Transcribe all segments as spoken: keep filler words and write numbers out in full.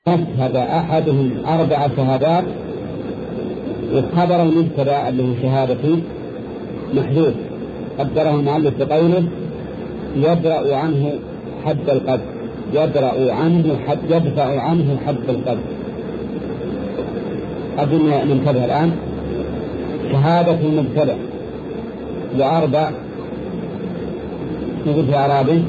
أشهد أحدهم أربع شهادات، وخبر المبتدأ اللي هو شهادة محذوف قدره المؤلف بقوله يدرأ عنه حد القذف، يدرأ عنه حد يدفع عنه حد القذف. أظن ننتبه الآن. شهادة المبتدأ وأربع نقول في أعرابه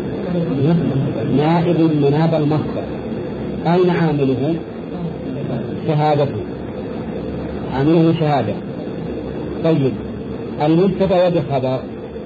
نائب مناب المصدر. أين عامله؟ شهادته، عامله شهادة. طيب المبتدأ يد خبر،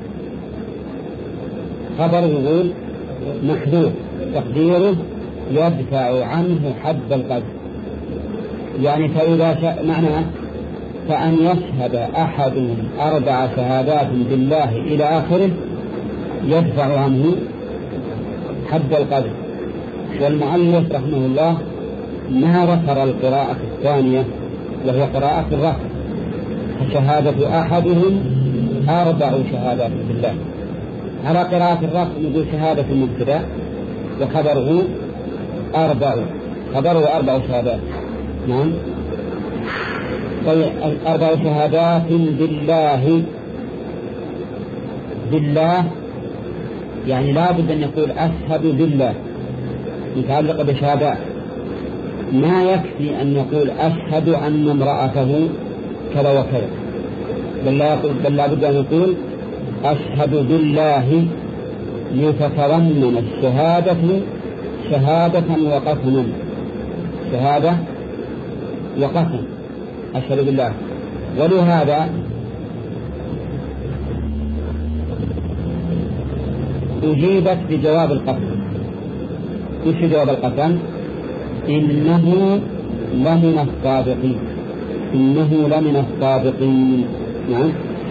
خبر يقول محذوف تقديره يدفع عنه حد القذف. يعني فإذا شاء معناه فأن يشهد أحدهم أربع شهادات بالله إلى آخره يدفع عنه حد القذف. والمؤلف رحمه الله ما ذكر القراءة الثانية وهي قراءة الرفع، فشهادة أحدهم أربع شهادات بالله. على قراءة الرفع نقول شهادة المبتدأ وخبره أربع، خبره أربع شهادات. نعم. طيب أربع شهادات بالله، بالله يعني لا بد أن يقول أشهد بالله متعلقة بشهادات، ما يكفي أن يقول أشهد أن امرأته كذا وكذا، بل لا, بل لا بد أن يقول أشهد بالله لتتضمن الشهادة شهادة وقسما، شهادة وقسم أشهد بالله. ولهذا أجيبت بجواب القسم. إيش جواب القسم؟ إنه لمن الصادقين، إنه لمن الصادقين. نعم.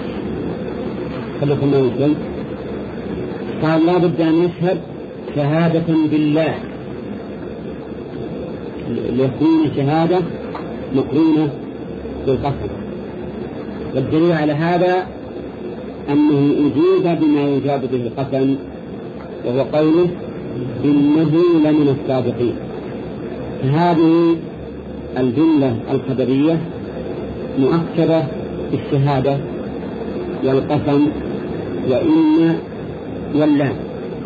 خليكم نقول قال لا بد أن يشهد شهادة بالله ليكون شهادة مقرونة بالقسم. والدليل على هذا أنه أجيب بما يجاب به القسم، وهو قوله إنه لمن الصادقين. هذه الجملة الخبرية مؤكدة بالشهادة والقسم وإن واللام،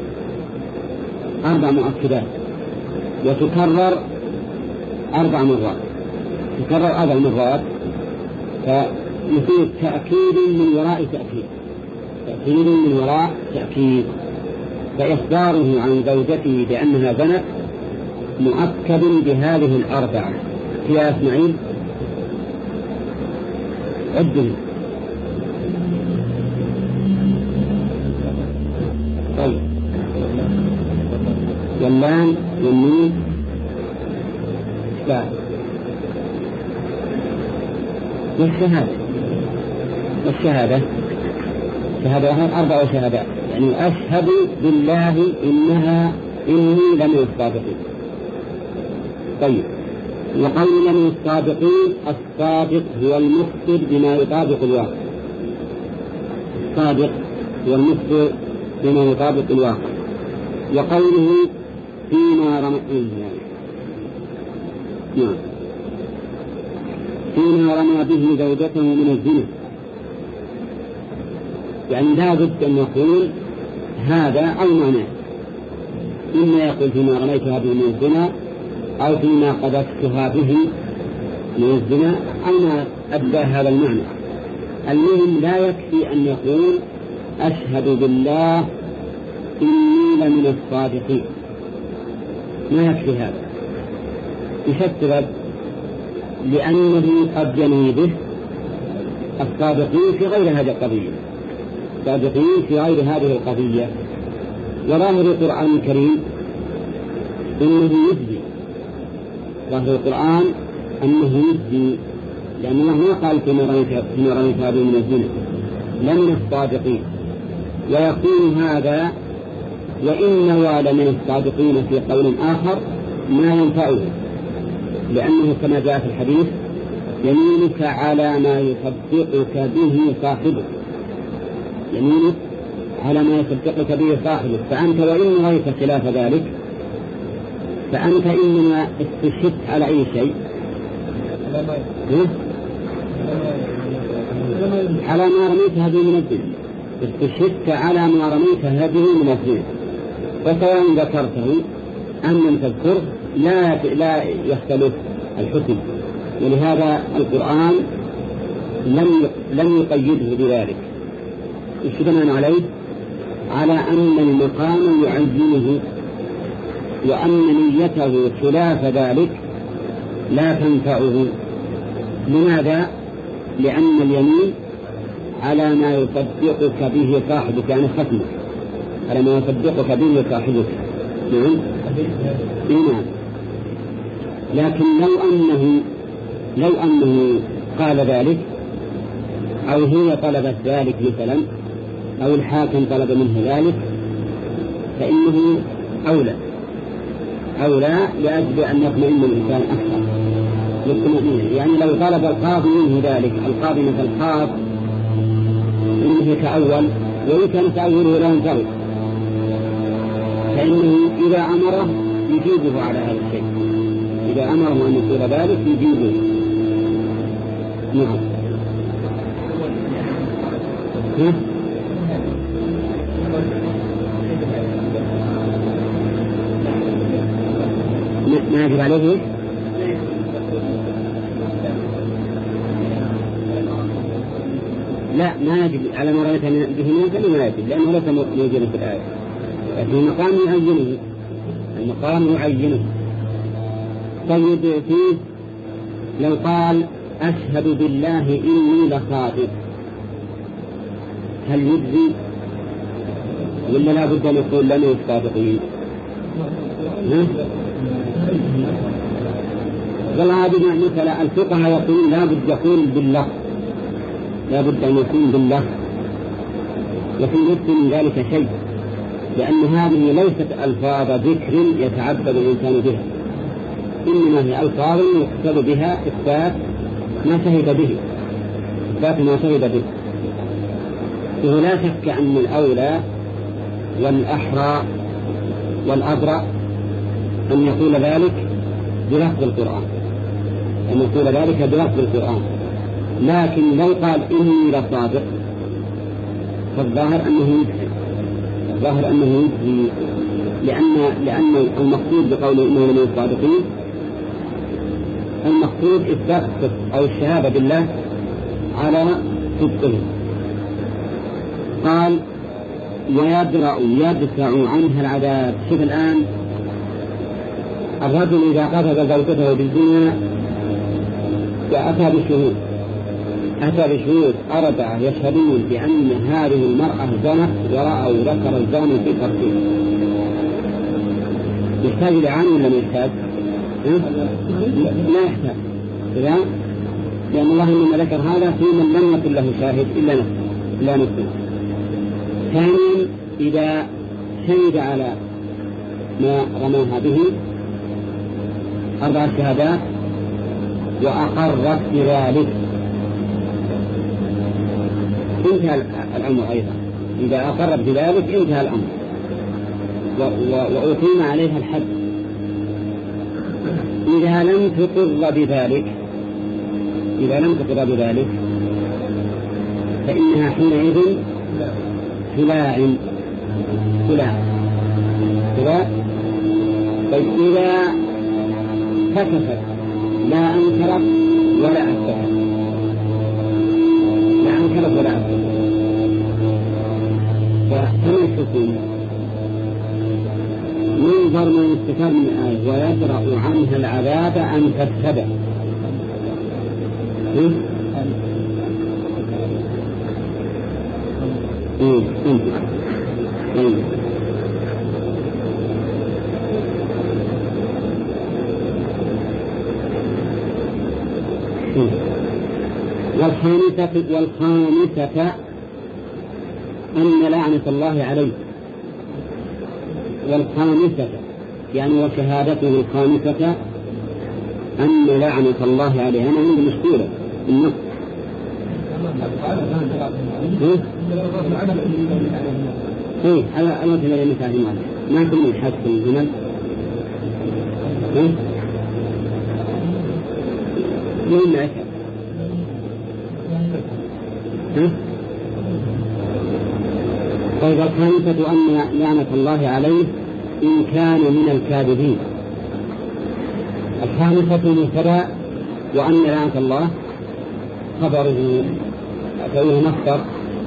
أربع مؤكدات، وتكرر أربع مرات، تكرر أربع مرات، فيفيد تأكيد من وراء تأكيد، تأكيد من وراء تأكيد. فإخباره عن زوجته بأنها زنت مؤكد بهذه الأربعة. يا إسماعيل عدهم. طيب واللام والميم لا والشهادة، والشهادة شهادة أربع شهادات، يعني أشهد بالله إنها إني لمن الصادقين. طيب وقول لمن الصادقين، الصادق هو المخبر بما يطابق الواقع، الصادق هو المخبر بما يطابق الواقع. وقوله فيما رمى نعم فيما رمى به زوجته من الزنا، يعني لا بد أن يقول هذا أو معناه، إما يقول فيما رميتها به من الزنا أو فيما قذفتها به من الزنا أو ما أدى هذا المعنى. المهم لا يكفي أن يقول أشهد بالله إني لمن الصادقين، ما يكفي هذا. يشتغل لأنه قد ينوي به الصادقين في غير هذه القضية، الصادقين في غير هذه القضية. وظاهر القرآن الكريم إنه يجزي، ظاهر القرآن أنه يجزي، لأنه ما قال فيما رميت هذه من الزنا لمن الصادقين. ويكون هذا وإن نوى لمن الصادقين في قول آخر ما ينفعه، لأنه كما جاء في الحديث يمينك على ما يصدقك به صاحبك، يمينك على ما يصدقك به صاحبك، فأنت وإن نويت خلاف ذلك فأنت إنما استشهدت على أي شيء؟ على ما رميت هذه من الدين، استشهدت على ما رميت هذه من الدين، وسواء ذكرته أم لم تذكره لا لا يختلف الحكم. ولهذا القرآن لم لم يقيده بذلك، اشتمل عليه على أن المقام يعينه، وأن نيته خلاف ذلك لا تنفعه. لماذا؟ لأن اليمين على ما يصدقك به صاحبك، يعني ختمك على ما يصدقك به صاحبك. نعم نعم. لكن لو أنه لو أنه قال ذلك، أو هي طلبت ذلك مثلا، أو الحاكم طلب منه ذلك، فإنه أولى أولى لأجل أن يطمئن الإنسان أكثر للطمأنينة. يعني لو طلب القاضي منه ذلك، القاضي مثل الخاص إنه يتأول ويمكن تأوله لا ينفرد، فإنه إذا أمره يجيبه على هذا الشيء، إذا أمره أن يقول ذلك يجيبه. نعم. ها؟ ما يجب عليه؟ لا، ما يجب على ما رأيت به منك، ما يجب، لأنه ليس موجودا في الآية. لكن المقام يعينه، المقام يعينه. طيب فيه لو قال أشهد بالله إني لصادق، هل يجزي ولا لا بد أن يقول لنا الصادقين؟ والله هذه مثلا الفقهاء يقولون لا بد يقول بالله، لا بد أن يكون بالله، لكن ليس من ذلك شيء، لأن هذه ليست ألفاظ ذكر يتعبد الإنسان بها، إنما هي ألفاظ يقصد بها إثبات ما شهد به، إثبات ما شهد به. ولا شك أن الأولى والأحرى والأبرأ أن يقول ذلك بلفظ القرآن، أن يقول ذلك بلفظ القرآن. لكن لو قال إني لصادق فالظاهر أنه يجزي، الظاهر أنه يجزي، لأن لأن المقصود بقوله إنه من الصادقين، المقصود إثبات الصدق أو الشهادة بالله على صدقه. قال ويدرأ يدفع عنها العذاب. شوف الآن الرجل إذا قتل زوجته بالزنا وأتى بشهود، أتى بشهود أربعة يشهدون بأن هذه المرأة زنت ورأوا ذكر الزاني في فرجه، يحتاج لعان ولا ما يحتاج؟ لا يحتاج، إذا لأن الله إنما ذكر هذا في من لم يكن له شاهد إلا نفسه إلا نفسه. ثانيا إذا شهد على ما رماها به أربع شهادات وأقرت بذلك انتهى الأمر أيضا. إذا أقرت بذلك انتهى الأمر وأقيم عليها الحد. إذا لم تقر بذلك إذا لم تقر بذلك فإنها حينئذ خلاع خلاع خلاع. طيب إذا كشفت لا أنكرت ولا أثبتت، لا أنكرت ولا أثبتت، فكما الحكم ينظر من استفاد من الآية ويدرأ عنها العذاب أن تتبع. إيه أنت إيه والخامسة والخامسة أن لعنة الله عليه، والخامسة يعني وشهادته الخامسة أن لعنة الله عليه. أنا عندي مشكلة النص إيه على أمثلة المثال ما كل من حد في الجمل مين ما أشهد طيب الخامسة أن لعنة الله عليه إن كان من الكاذبين. الخامسة مبتدأ وأن لعنة الله خبره فهو مصدر.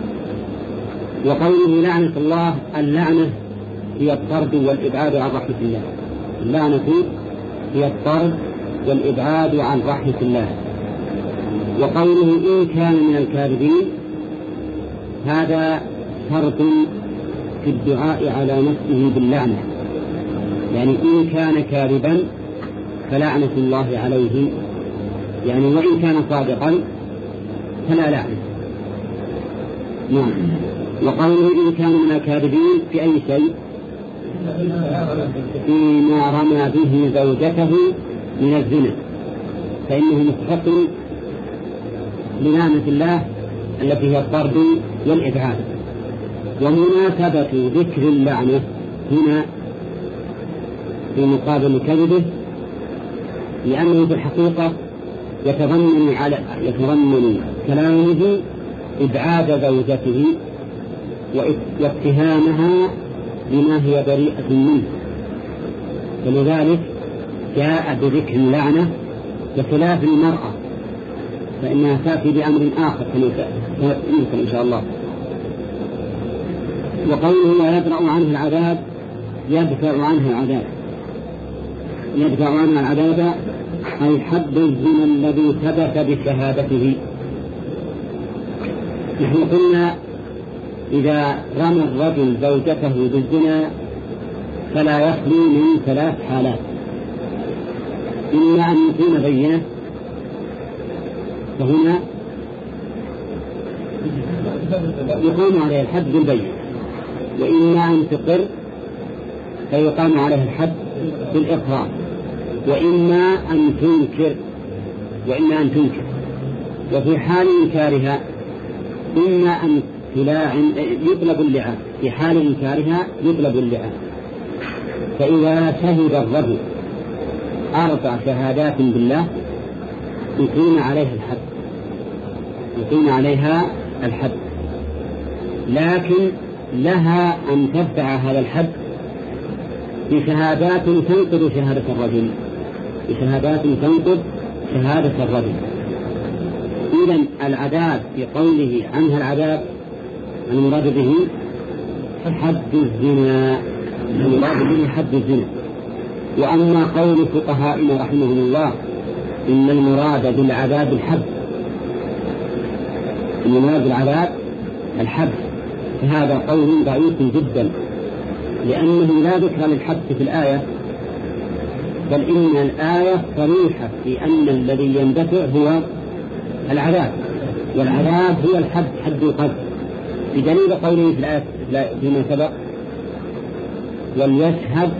وقوله لعنة الله اللعنة هي الطرد والإبعاد عن رحمة الله. اللعنة هي الطرد والإبعاد عن رحمة الله. وقوله إن كان من الكاذبين هذا شرط في الدعاء على نفسه باللعنة، يعني إن كان كاذبا فلعنة الله عليه، يعني وإن كان صادقا فلا لعنة. نعم. وقوله إن كان من الكاذبين في أي شيء؟ فيما رمى به زوجته من الزنا فإنه مستحق للعنة الله التي هي الطرد والإبعاد. ومناسبة ذكر اللعنة هنا في مقابل كذبه لأنه في الحقيقة يتضمن على يتضمن كلامه إبعاد زوجته واتهامها بما هي بريئة منه، فلذلك جاء بذكر اللعنة بخلاف المرأة فإنها تأتي بأمر آخر يمكن إن شاء الله. وقوله ويدرأ عنه العذاب يدفع عنه العذاب، يدفع عنه العذاب أي حد الزنا الذي ثبت بشهادته. نحن قلنا إذا رمى الرجل زوجته بالزنا فلا يخلو من ثلاث حالات: إما أن يكون بينة فهنا يقام عليه الحد بالبينة، وإما أن تقر فيقام عليه الحد بالإقرار، وإما أن تنكر وإما أن تنكر. وفي حال إنكارها إما أن تلاعن يطلب اللعان، في حال إنكارها يطلب اللعان. فإذا شهد الرجل أربع شهادات بالله يقيم عليها الحد، يقيم عليها الحد، لكن لها أن تتبع هذا الحد بشهادات تنقض شهادة الرجل، بشهادات تنقض شهادة الرجل. إذن العذاب في قوله عنها العذاب المراد به حد الزنا، المراد به حد الزنا. وأما قول فقهائنا رحمهم الله إن المراد بالعذاب الحد، إن المراد بالعذاب الحد، فهذا قول ضعيف جدا، لأنه لا ذكر للحد في الآية، بل إن الآية صريحة في أن الذي يندفع هو العذاب، والعذاب هو الحد، حد القذف، بدليل قوله في الآية فيما سبق وليشهد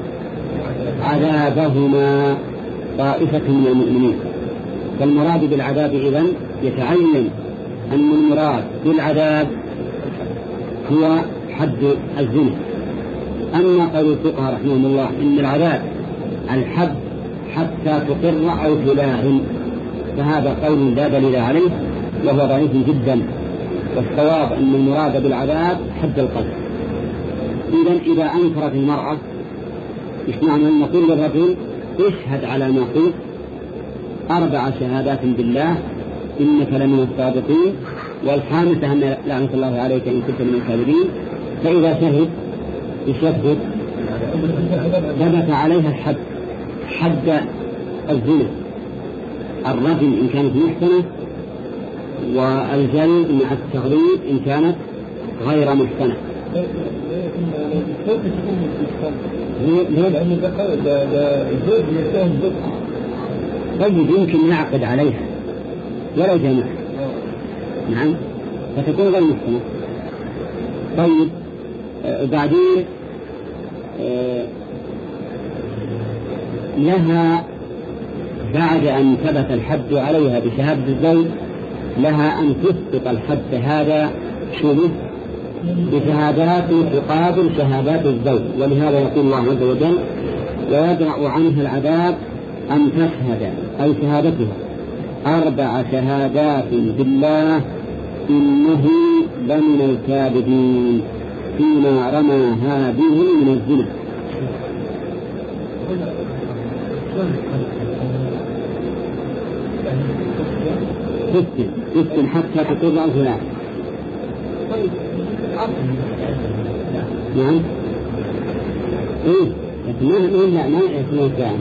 عذابهما طائفة من المؤمنين. فالمراد بالعذاب إذن يتعين أن المراد بالعذاب هو حد الزنا. أما قول الفقهاء رحمهم الله إن العذاب الحد حتى تقر أو تلاعن، فهذا قول لا دليل عليه وهو ضعيف جدا، والصواب أن المراد بالعذاب حد القذف. إذن إذا أنكرت المرأة إيش معنى أن نقول للرجل اشهد على ما قلت أربع شهادات بالله إنك لمن الصادقين، والخامسة أن لعنة الله عليك إن كنت من الكاذبين. فإذا شهد يشهد ثبت عليها الحد، حد الزنا الرجل إن كانت محسنة، والجلد مع التغليظ إن كانت غير محسنة. لأن الزوج يتهم ذكر طيب يمكن يعقد عليها ولو جمع، نعم، فتكون غير محسنة. طيب آه بعدين آه لها بعد أن ثبت الحد عليها بشهادة الزوج لها أن تسقط الحد هذا شبه بشهادات تقابل شهادات الزوج. ولهذا يقول الله عز وجل ويدرأ عنها العذاب أن تشهد أي شهادتها أربع شهادات بالله إنه لمن الكاذبين فيما رمى هذه من الزنا. تسكن تسكن حتى تقر الفلان. نعم إيه لكن ما ما ما يسمون كلام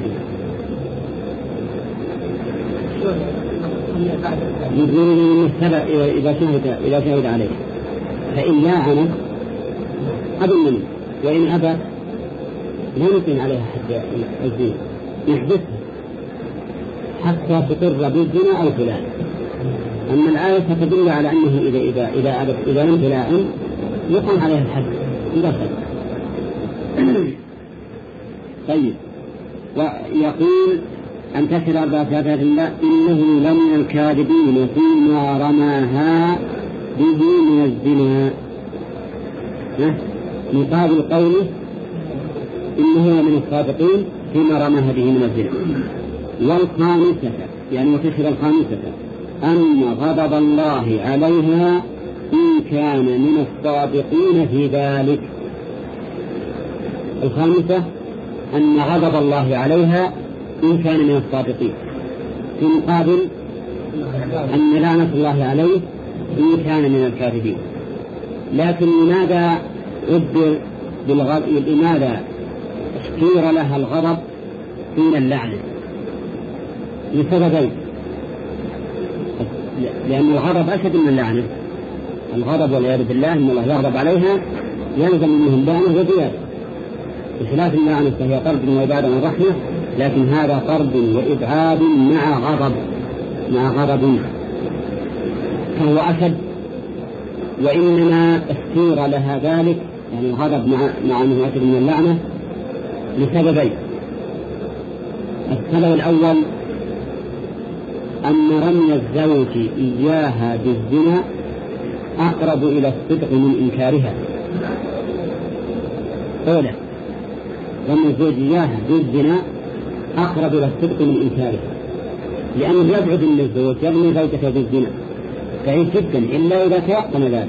يقولون إن السبب إذا شهد إذا شهد عليه فإن لاعنت أبن منه وإن أبت لا نقيم عليها حد الزنا يحدثها حتى تقر بالزنا أو فلان. أما الآية تدل على أنه إذا إذا إذا أبت إذا لم تلاعن يقام عليها الحد مباشرة. طيب ويقول أن تشهد أربع شهادات الله إنه لمن الكاذبين فيما رماها به من الزنا. مقابل قوله إنه من الصادقين فيما رماها به من الزنا. والخامسة يعني وتشهد الخامسة أن غضب الله عليها إن كان من الصادقين في ذلك. الخامسة أن غضب الله عليها إن كان من الصادقين في مقابل أن لعنة الله عليه إن كان من الكاذبين. لكن لماذا عبر بالغضب؟ لماذا اختير لها الغضب دون اللعنة؟ لسببين. لأن الغضب أشد من اللعنة. الغضب والعياذ بالله إن الله يغضب عليها يلزم منه اللعنة وزيادة، بخلاف اللعنة فهي طرد وإبعاد عن الرحمة، لكن هذا طرد وإبعاد مع غضب مع غضب فهو أشد. وإنما اختير لها ذلك يعني الغضب مع مع أنه أشد من اللعنة لسببين. السبب الأول أن رمي الزوج إياها بالزنا أقرب إلى الصدق من إنكارها. أولا رمي الزوج إياها بالزنا أقرب إلى الصدق من إنكارها، لأنه يبعد من الزوج يرمي زوجته بالزنا بعيد جدا إلا إذا تيقن ذلك.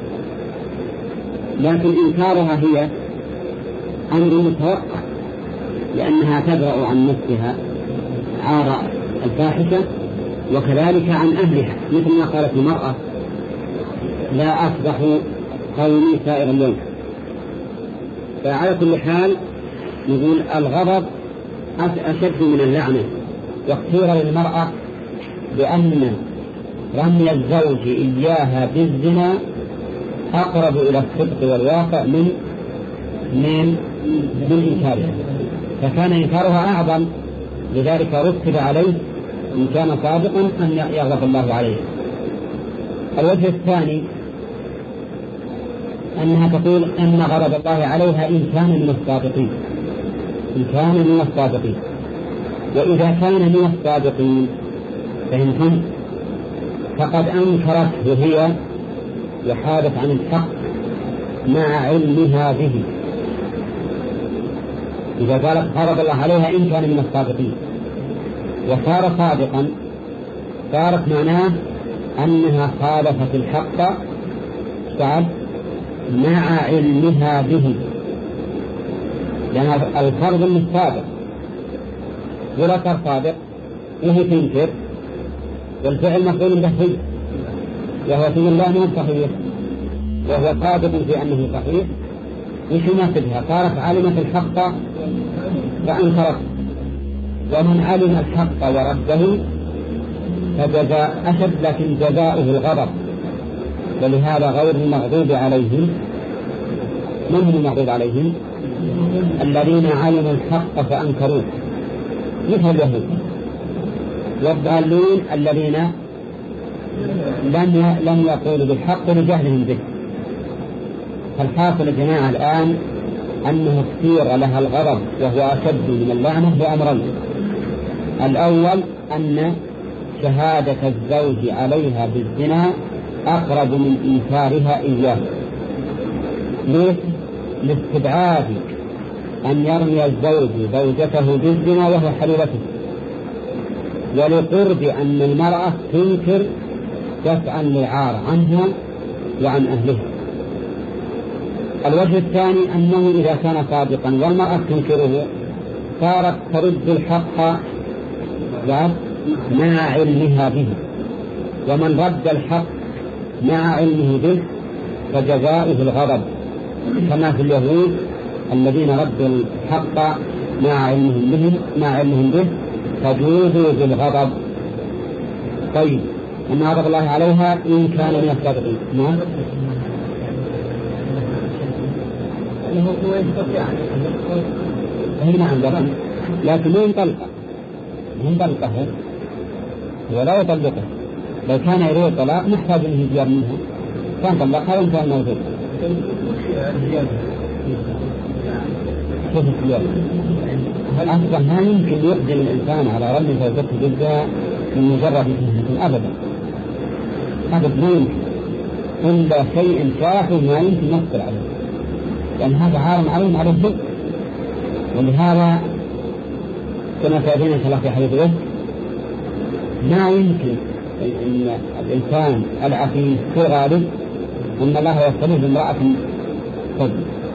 لكن إنكارها هي أمر متوقع لأنها تدرأ عن نفسها عار الفاحشة وكذلك عن أهلها، مثل ما قالت المرأة لا أصبح قومي سائر اليوم. فعلى كل حال نقول الغضب أشد من اللعنة. واختير للمرأة بأن رمي الزوج إياها بالزنا أقرب إلى الصدق والواقع من من من إنكارها، فكان إنكارها أعظم، لذلك رتب عليه إن كان صادقا أن يغضب الله عليه. الوجه الثاني أنها تقول أن غضب الله عليها إن كان من الصادقين إن كان من الصادقين وإذا كان من الصادقين فإنهم فقد أنكرته هي وحادت عن الحق مع علمها به. إذا قالت غضب الله عليها إن كان من الصادقين وصار صادقا صارت معناه أنها خالفت الحق بعد مع علمها به، لأن الفرض من الصادق ولا صار صادق وهي تنكر والفعل مفعول به وهو في الله من صحيح وهو صادق في أنه صحيح. وش يناسبها؟ صارت علمت الحق فأنكرت، ومن علم الحق ورده فجزاء أشد لكن جزاؤه الغضب. ولهذا غير المغضوب عليهم من هم المغضوب عليهم؟ الذين علموا الحق فأنكروه مثل اليهود، والضالون الذين لم لم يقولوا بالحق لجهلهم به. فالحاصل يا جماعة الآن أنه اختير لها الغضب وهو أشد من اللعنة بأمرين. الأول أن شهادة الزوج عليها بالزنا أقرب من إنكارها إياه. ليش؟ لاستبعاد أن يرمي الزوج زوجته بالزنا وهو حليلته، ولقرب أن المرأة تنكر دفعا للعار عنها وعن أهلها. الوجه الثاني أنه إذا كان صادقا والمرأة تنكره صارت ترد الحق مع علمها به، ومن رد الحق مع علمه به فجزاؤه الغضب، كما في اليهود الذين ردوا الحق مع علمهم به مع علمهم به فجوزوا بالغضب. طيب أن غضب الله عليها إن كان من الصادقين. نعم هي نعم ضرب، لكن مو مطلقة مو مطلقة ولا يطلقه. لو كان يريد الطلاق محتاج أن يجير منها كان طلقها وإن كان موجود. كيف السيارة؟ أصلا ما يمكن يقدم الإنسان على رمي زوجته بالزنا من مجرد فهمة أبدا، أبدا ما يمكن إلا شيء شافه ما يمكن يصبر عليه، لأن هذا عارم عليهم على الظلم. ولهذا كما سألنا إن شاء الله في حديث الوجه ما يمكن أن الإنسان العفيف في غالب أن الله يستلف بامرأة صدق.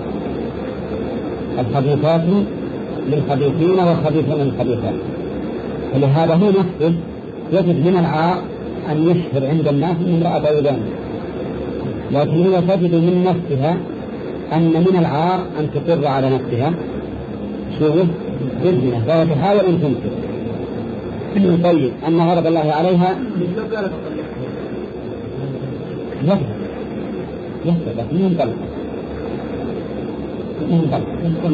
الخبيثات للخبيثين والخبيثون للخبيثات، فلهذا هو نفسه يجد من العار أن يشهر عند الناس من امرأة أولان، لكن هي تجد من نفسها أن من العار أن تقر على نفسها شوه بالزنا فهي تحاول أن تنكر. طيب أن غضب الله عليها يفعل يفعل لكن من طلق من طلق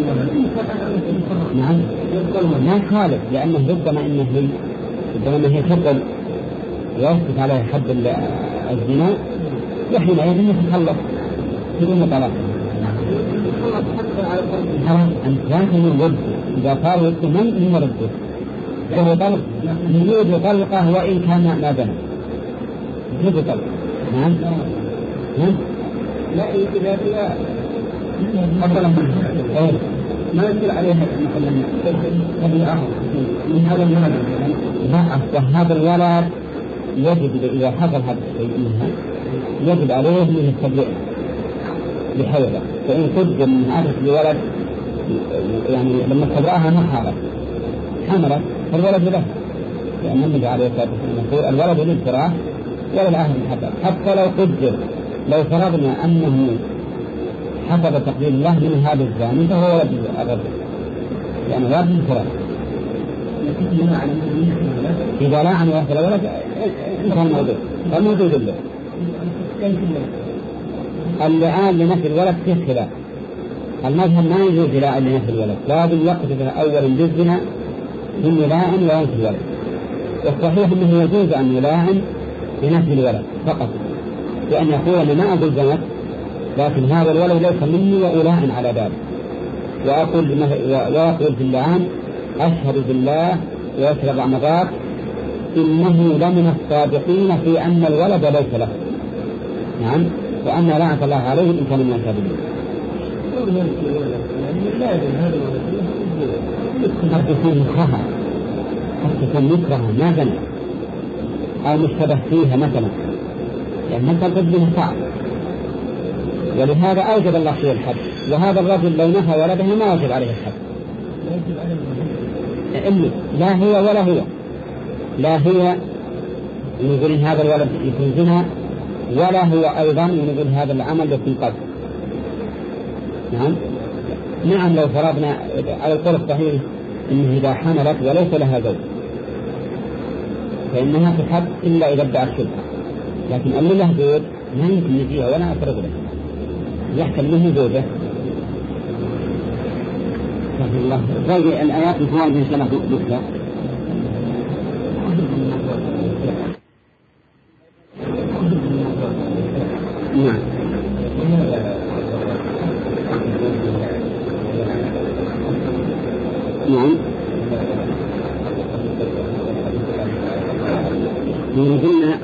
نعم ما خالف، لأنه ربما إنه هي ربما هي تقل ويثبت عليها حد الزنا وحينئذ يتخلص بدون طلاق. أنت لازم يرد إذا صار يرد من يرده وهو طلق يريد طلقه وإن كان ما بنى يريد طلق. نعم نعم لا إذا لا ما يصير عليها مثلا من هذا الولد. لا هذا الولد يجب إذا حصل هذا الشيء منها يجب عليه من التبليغ بحوله، فإن قدم من هذا الولد يعني لما تبرأها ما حارت حملت فالولد له، لأن النبي عليه الصلاة والسلام يقول الولد للفراش ولا العهد الحبل. حتى لو قدر لو فرضنا أنه حسب تقدير الله من هذا الزاني فهو ولد الرجل، يعني ولد للفراش. إذا لا عن واحد الولد كان موجود فالموجود له. اللعان لنفي الولد فيه خلاف، المذهب ما يجوز لعان لنفي الولد، لازم يقصد أولا بالزنا ثم يلاعن وينفي الولد. والصحيح أنه يجوز أن يلاعن لنفي الولد فقط، لأن يقول أنا ما أقول زنت لكن هذا الولد ليس مني وألاعن على ذلك. وأقول ويقول في اللعان أشهد بالله ويشهد رمضان إنه لمن الصادقين في أن الولد ليس له. نعم وأن لعنة الله عليه إن كان من الكاذبين. قد تكون مكرهة قد تكون مكرهة ما زنت أو مشتبه فيها مثلا، لأن يعني مثل قد صعب، ولهذا أوجب الله فيه الحد. وهذا الرجل لو نفى ولده ما وجب عليه الحد، لا هو ولا هو لا هي يقول إن هذا الولد يكون زنا ولا هو أيضا يقول هذا العمل يكون قتل. نعم نعم لو فرضنا على القول الصحيح إنه إذا حملت وليس لها زوج فإنها تحد إلا إذا ادعى الشبهة، لكن اللي له زوج ما يمكن يجيها ولا أفرض له يحكم منه زوجه. الله طيب الآيات الفوائد إن شاء الله بكرة. نعم نعم قلنا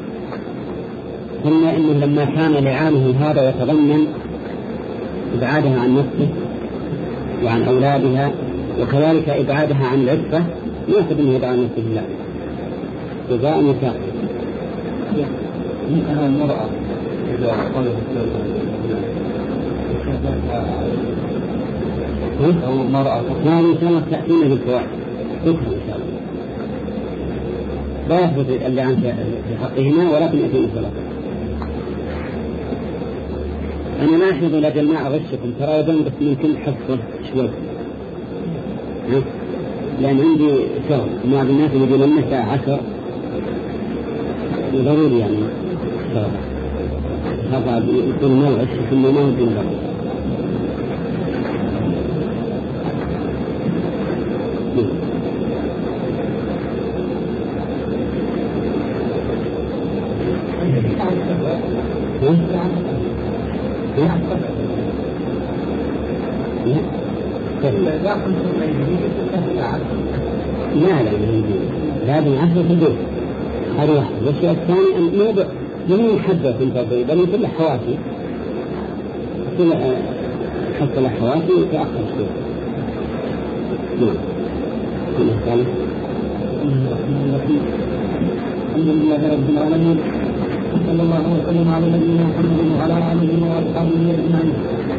قلنا إنه لما كان لعانه هذا يتضمن إبعادها عن نفسه وعن أولادها، وكذلك إبعادها عن العفة يأخذ منه إبعاد نفسه الله جزاء مساق. منها المرأة إذا قالت أو مرأة هذه إن شاء الله تأتينا بالفوائد ذكر إن شاء الله لا يثبت إلا عن في حقهما ولكن يأتينا بالفوائد. أنا لا أحفظ لأجل ما أغشكم ترى بس من كل حفظة شوي لأن عندي شغل مع الناس اللي يقولون الساعة عشر ضروري يعني شغل هذا يكون موعد ثم ما هو الدين ضروري. لا لا لازم عشرة في البيت هذا واحد. والشيء الثاني أن موضع جميع حبة في الفضل بل كل حواشي كل حتى الحواشي تأخر شوي. نعم. كل ثاني. الحمد لله رب العالمين صلى الله وسلم على نبينا محمد وعلى آله وأصحابه أجمعين.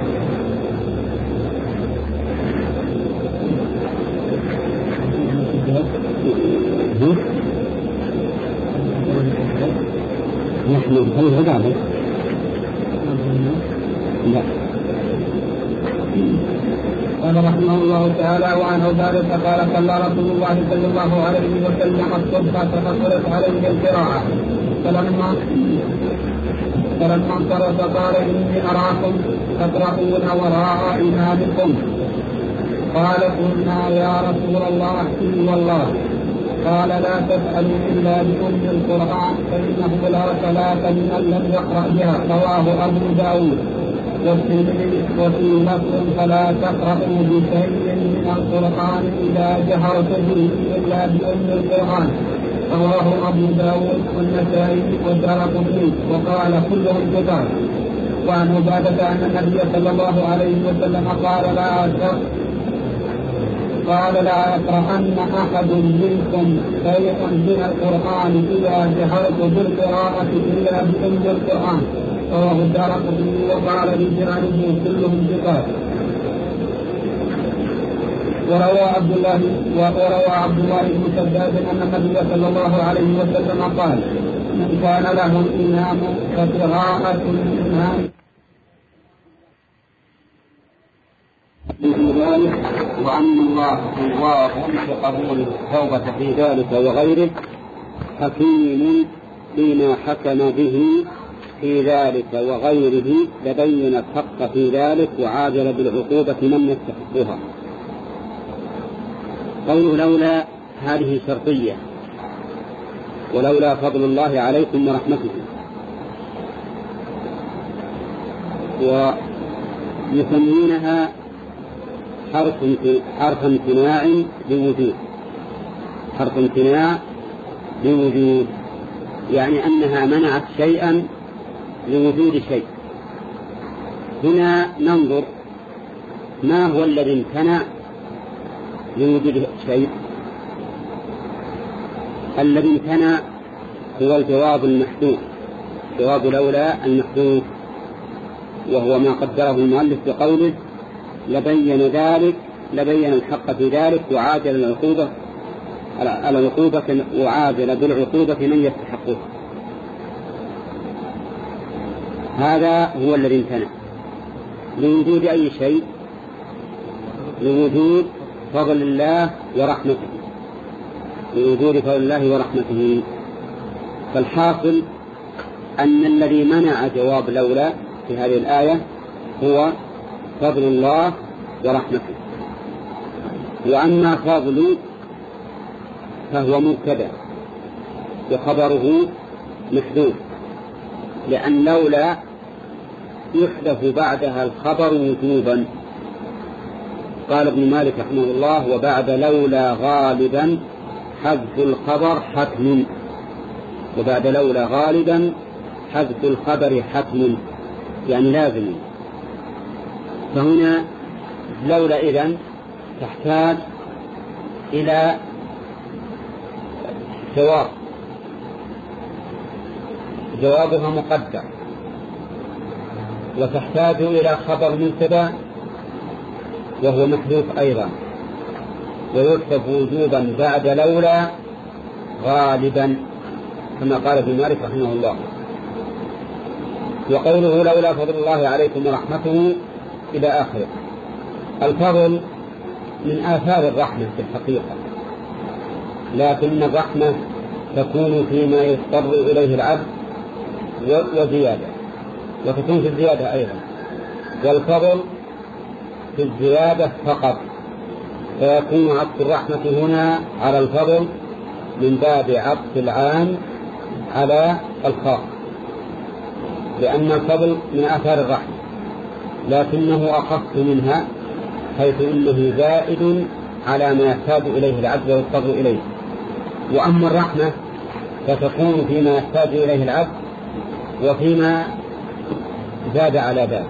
نحن هل غدا لا قال رحمه الله تعالى وعن عبادة قال صلى رسول الله صلى الله عليه وسلم الصبح فقصرت عليه القراءة فلما فلما انصرف قال إني أراكم تقرؤون وراء إمامكم. قال قلنا يا رسول الله إي والله. قال لا تسألوا إلا بأم القرآن فإنه لا صلاة لمن لم يقرأ بها. رواه أبو داود. وفي لفظ فلا تقرأوا بشيء من القرآن إذا جهرت به إلا بأم القرآن. رواه أبو داود والنسائي والدارقطني وقال كلهم كتاب. وعن عبادة أن النبي صلى الله عليه وسلم قال لا قال لا يقرأن أحد منكم شيئا من القرآن إذا جهرت بالقراءة إلا بأم القرآن. رواه الدارقطني وقال رجاله كلهم ثقات. وروى عبد الله وروى عبد الله بن شداد أن النبي صلى الله عليه وسلم قال من كان له إمام فقراءة الإمام ذلك وأن الله تواب بقبول التوبة في ذلك وغيره حكيم فيما حكم به في ذلك وغيره لبين الحق في ذلك وعاجل بالعقوبة من يستحقها. قوله لولا هذه شرطية ولولا فضل الله عليكم ورحمته. ويسمونها حرف حرف امتناع لوجود حرف امتناع لوجود يعني أنها منعت شيئا لوجود شيء. هنا ننظر ما هو الذي امتنع لوجود شيء. الذي امتنع هو الجواب المحذوف جواب لولا المحذوف وهو ما قدره المؤلف بقوله لبين ذلك لبين الحق في ذلك وعاجل العقوبة على العقوبة وعاجل بالعقوبة من يستحقه. هذا هو الذي امتنع لوجود أي شيء لوجود فضل الله ورحمته لوجود فضل الله ورحمته. فالحاصل أن الذي منع جواب لولا في هذه الآية هو فضل الله ورحمته. وأما فضل فهو مبتدأ وخبره محذوف لأن لولا يحدث بعدها الخبر وجوبا. قال ابن مالك رحمه الله وبعد لولا غالبا حذف الخبر حتم وبعد لولا غالبا حذف الخبر حتم يعني لازم. فهنا لولا إذن تحتاج إلى جواب، جوابها مقدر، وتحتاج إلى خبر مبتدأ وهو محذوف أيضا، ويكتب وجوبا بعد لولا غالبا كما قال ابن مالك رحمه الله. وقوله لولا فضل الله عليكم ورحمته إلى آخره. الفضل من آثار الرحمة في الحقيقة، لكن الرحمة تكون فيما يضطر إليه العبد وزيادة، وتكون في الزيادة أيضا، والفضل في الزيادة فقط، فيكون عطف الرحمة هنا على الفضل من باب عطف العام على الخاص، لأن الفضل من آثار الرحمة لكنه أخص منها، حيث إنه زائد على ما يحتاج إليه العبد ويضطر إليه. وأما الرحمة فتكون فيما يحتاج إليه العبد وفيما زاد على ذلك.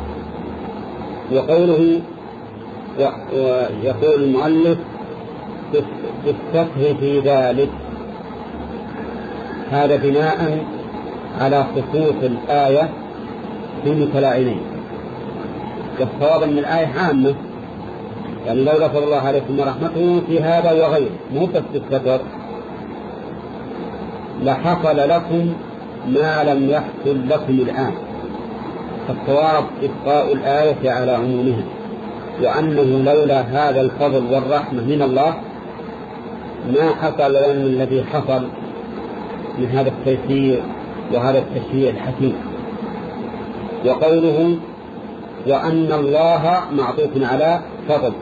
وقوله ويقول المؤلف بالسفه في ذلك، هذا بناء على خصوص الآية في متلاعنين، والصواب أن الآية عامة، يعني لولا فضل الله عليكم ورحمته في هذا وغيره، مو بس بالسفر، لحصل لكم ما لم يحصل لكم الآن. فالصواب إبقاء الآية على عمومها، وأنه لولا هذا الفضل والرحمة من الله ما حصل لنا الذي حصل من هذا التيسير وهذا التشريع الحكيم. وقوله وأن الله معطوف على فضل،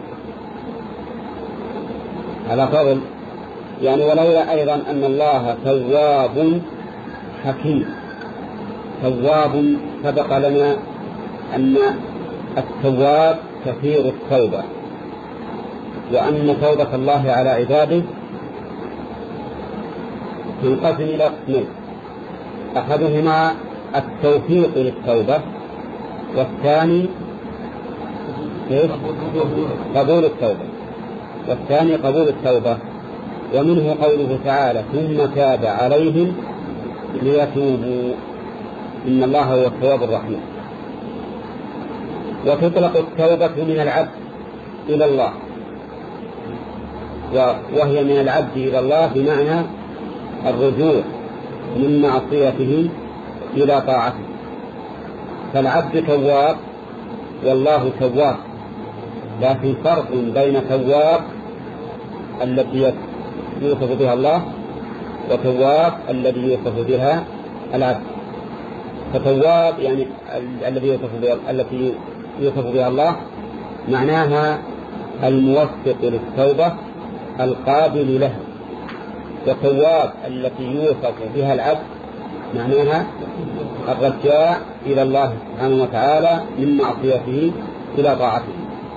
على فضل يعني ولولا أيضا أن الله تواب حكيم. تواب سبق لنا أن التواب كثير التوبة، وأن توبة الله على عباده ينقسم إلى قسمين، أحدهما التوفيق للتوبة، والثاني قبول التوبة، والثاني قبول التوبة. ومنه قوله تعالى ثم تاب عليهم ليتوبوا إن الله هو التواب الرحيم. وتطلق التوبة من العبد إلى الله، وهي من العبد إلى الله بمعنى الرجوع من معصيته إلى طاعته. فالعبد تواب والله تواب، لكن فرق بين تواب التي يوصف بها الله وتواب الذي يوصف بها العبد. فتواب يعني الذي يوصف بها التي يوصف بها الله معناها الموفق للتوبة القابل لها، وتواب التي يوصف بها العبد معناها الرجاء إلى الله سبحانه وتعالى من معصيته إلى طاعته.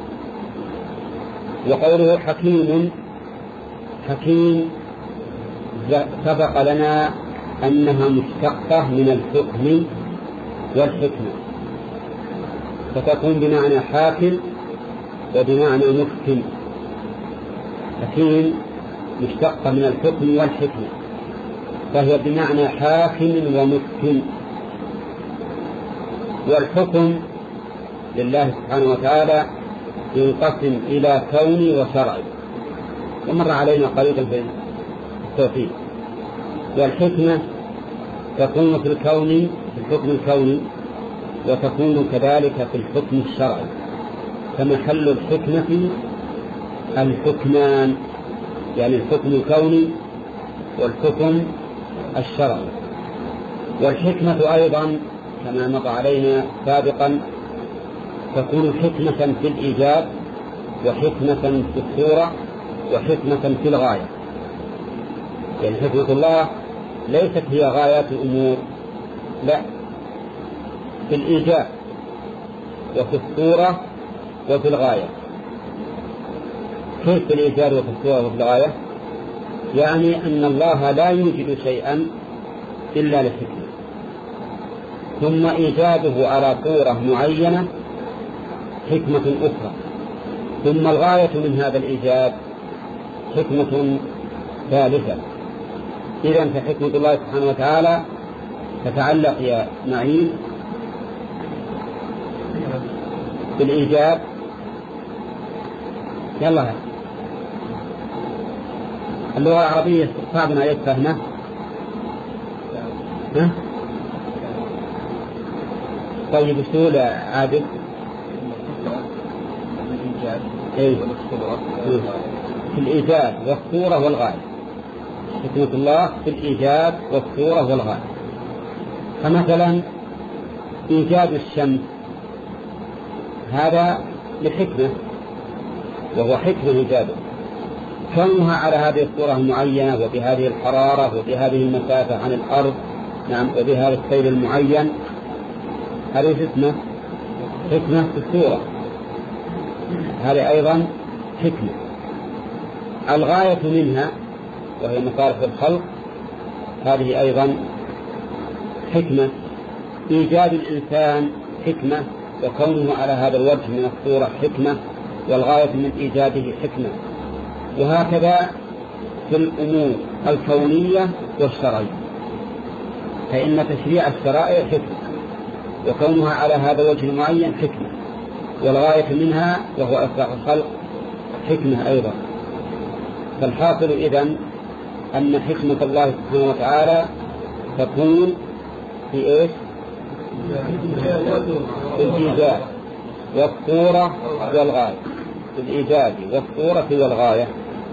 وقوله حكيم، حكيم سبق لنا أنها مشتقة من الحكم والحكمة، فتكون بمعنى حاكم وبمعنى محكم. حكيم مشتقة من الحكم والحكمة، فهي بمعنى حاكم ومحكم. والحكم لله سبحانه وتعالى ينقسم إلى كوني وشرعي، ومر علينا قريبا في التوحيد. والحكمة تكون في الكون في الحكم الكوني، وتكون كذلك في الحكم الشرعي، فمحل الحكمة الحكمان، يعني الحكم الكوني والحكم الشرعي. والحكمة أيضا كما مر علينا سابقا تكون حكمة في الإيجاب، وحكمة في الصورة، وحكمة في الغاية. يعني حكمة الله ليست هي غايات الأمور، لا، في الإيجاب وفي الصورة وفي الغاية. كيف في الإيجاب وفي الصورة وفي الغاية؟ يعني أن الله لا يوجد شيئا إلا لحكمة، ثم إيجاده على صورة معينة حكمة أخرى، ثم الغاية من هذا الإيجاب حكمة ثالثة. إذن فحكمة الله سبحانه وتعالى تتعلق يا معين بالإيجاب. يلا اللغة العربية صعب عليك فهمه. ها؟ طيب السؤال عادل إيه؟ في الإيجاب والصورة والغاية. حكمة الله في الإيجاب والصورة والغاية. فمثلا إيجاد الشمس هذا لحكمة وهو حكمة إيجاده، كونها على هذه الصورة المعينة وبهذه الحرارة وبهذه المسافة عن الأرض نعم وبهذا السير المعين، هذه حكمة حكمة في الصورة، هذه أيضا حكمة. الغاية منها وهي مصالح الخلق هذه أيضا حكمة. إيجاد الإنسان حكمة وكونه على هذا الوجه من الصورة حكمة، والغاية من إيجاده حكمة. وهكذا في الأمور الكونية والشرعية، فإن تشريع الشرائع حكمة وكونها على هذا الوجه المعين حكمة، والغاية منها وهو إصلاح الخلق حكمة أيضا. فالحاصل إذن أن حكمة الله سبحانه وتعالى تكون في إيش؟ في الإيجاد والصورة والغاية، في الإيجاد والصورة والغاية.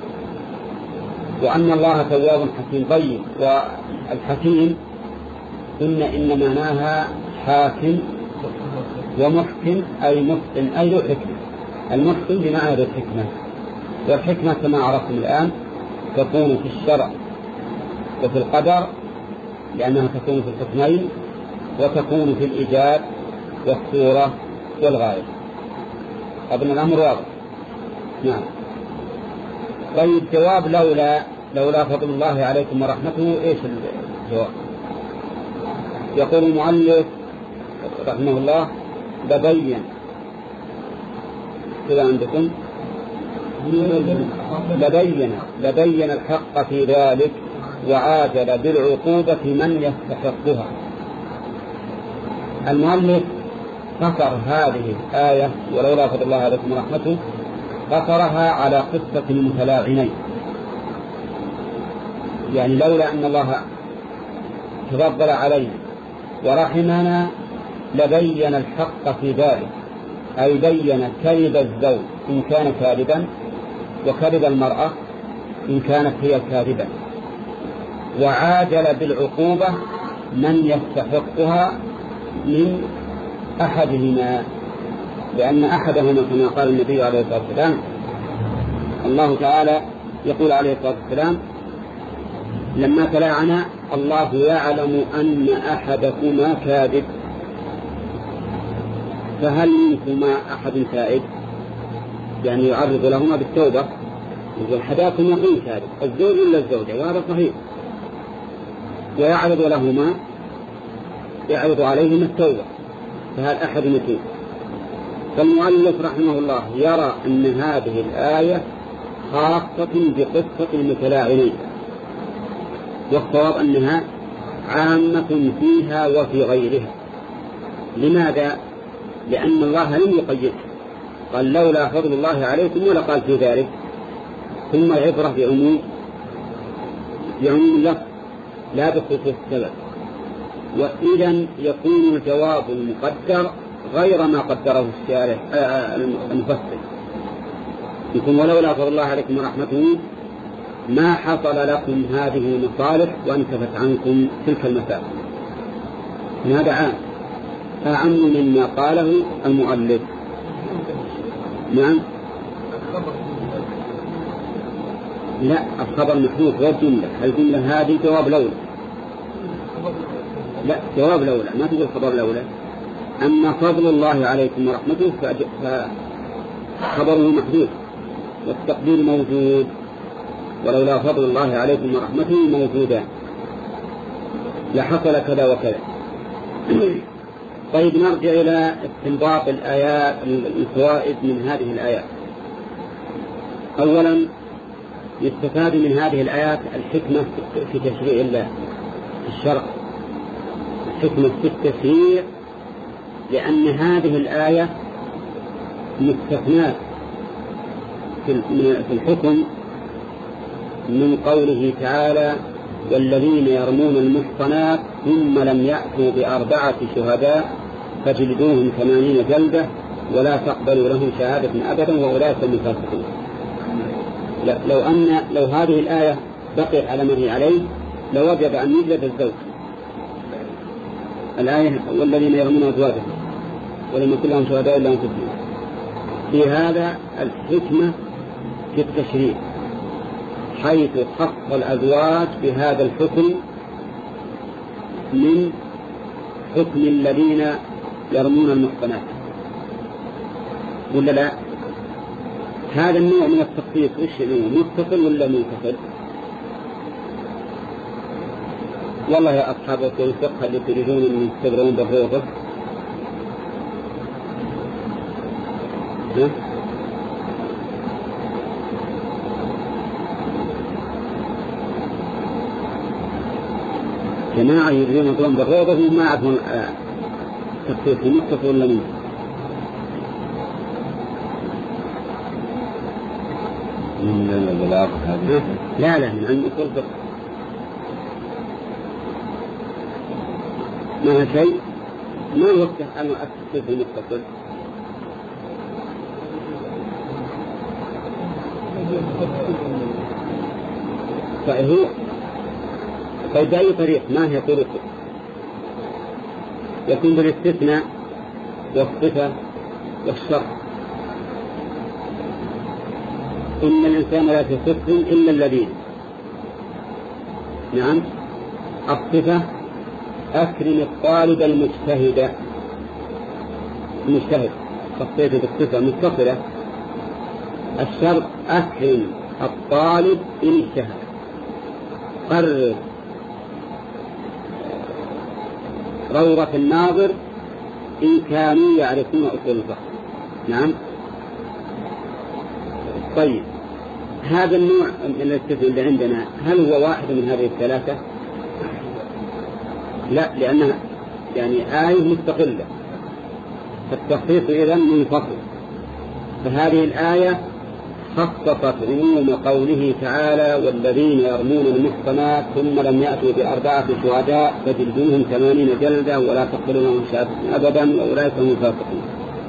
وأن الله تواب حكيم. طيب والحكيم قلنا إن معناها حاكم ومحكم أي متقن أي ذو حكمة. المتقن بمعنى ذو الحكمة، والحكمة كما عرفتم الآن تكون في الشرع وفي القدر لأنها تكون في الحكمين، وتكون في الإيجاد والصورة والغاية. أظن الأمر واضح. نعم. طيب جواب لولا لولا فضل الله عليكم ورحمته إيش الجواب؟ يقول المؤلف رحمه الله لبين كذا عندكم لبين لبين الحق في ذلك وعاجل بالعقوبة من يستحقها. المؤلف قصر هذه الآية ولولا فضل الله عليكم ورحمته قصرها على قصة المتلاعنين، يعني لولا أن الله تفضل علينا ورحمنا لبين الحق في ذلك، أي بين كذب الزوج إن كان كاذبا وكذب المرأة إن كانت هي كاذبا، وعاجل بالعقوبة من يستحقها من أحدهما، لأن أحدهما كما قال النبي عليه الصلاة والسلام الله تعالى يقول عليه الصلاة والسلام لما تلاعنا الله يعلم أن أحدكما كاذب فهل منكما أحد تائب، يعني يعرض لهما بالتوبة يقول حداكما إن كاذب الزوج إلا الزوجة وهذا صحيح، ويعرض لهما يعرض عليهما التوبة فهل أحد يتوب. فالمؤلف رحمه الله يرى أن هذه الآية خاصة بقصة المتلاعنين، والصواب أنها عامة فيها وفي غيرها. لماذا؟ لأن الله لم يقيد، قال لولا فضل الله عليكم ولا قال في ذلك، ثم عبرة بعموم بعموم اللفظ لا بخصوص السبب. وإذا يكون الجواب المقدر غير ما قدره الشارع المفسر، يكون ولولا فضل الله عليكم ورحمته ما حصل لكم هذه المصالح وانكفت عنكم تلك المسائل. هذا عام أعم مما قاله المؤلف. نعم لا الخبر محذوف والجملة، الجملة هذه جواب لولا، لا جواب لولا ما تقول خبر لولا. أما فضل الله عليكم ورحمته فخبره محذوف والتقدير موجود، ولولا فضل الله عليكم ورحمته موجودان لحصل كذا وكذا. طيب نرجع إلى استنباط الآيات الفوائد من هذه الآيات. أولا يستفاد من هذه الآيات الحكمة في تشريع الله في الشرع، الحكمة في التشريع، لأن هذه الآية مستثناة في الحكم من قوله تعالى والذين يرمون المحصنات ثم لم يأتوا بأربعة شهداء فجلدوهم ثمانين جلدة ولا تقبلوا لهم شهادة أبدا وأولئك هم الفاسقون. لو أن لو هذه الآية بقيت على ما هي عليه لوجب أن يجلد الزوج. الآية والذين يرمون أزواجهم ولم يكن لهم شهداء إلا أنفسهم. في هذا الحكمة في التشريع حيث خص الأزواج بهذا الحكم من حكم الذين يرمون المحصنات، ولا لا؟ هذا النوع من التخصيص وش متصل ولا منفصل؟ والله يا أصحاب الفقه اللي تريدون أن تستبرون بالروضة جماعة يريدون يطلون بالروضة هم ما يعرفون تخصيص متصل ولا منفصل. من البلاغ هذه لا لا من عند أصول الفقه ما شيء ما وقته أن التخصيص المتصل. طيب هو طيب بأي طريق ما هي طريقه؟ يكون بالاستثناء والصفة والشرط. إن الإنسان لا تصف إلا الذين. نعم. الصفة أكرم الطالب المجتهد المجتهد خصيته بالصفة متصلة. الشرط أكرم الطالب إن اجتهد. قرر روضة الناظر إن كانوا يعرفون أصول الفقه. نعم. طيب هذا النوع من الاستثناء اللي عندنا هل هو واحد من هذه الثلاثة؟ لا، لأنها يعني آية مستقلة، فالتخصيص إذن منفصل. فهذه الآية خصصت عموم قوله تعالى والذين يرمون المحصنات ثم لم يأتوا بأربعة شهداء فجلدوهم ثمانين جلدة ولا تقبلوا لهم شهادة أبدا وأولئك هم الفاسقون.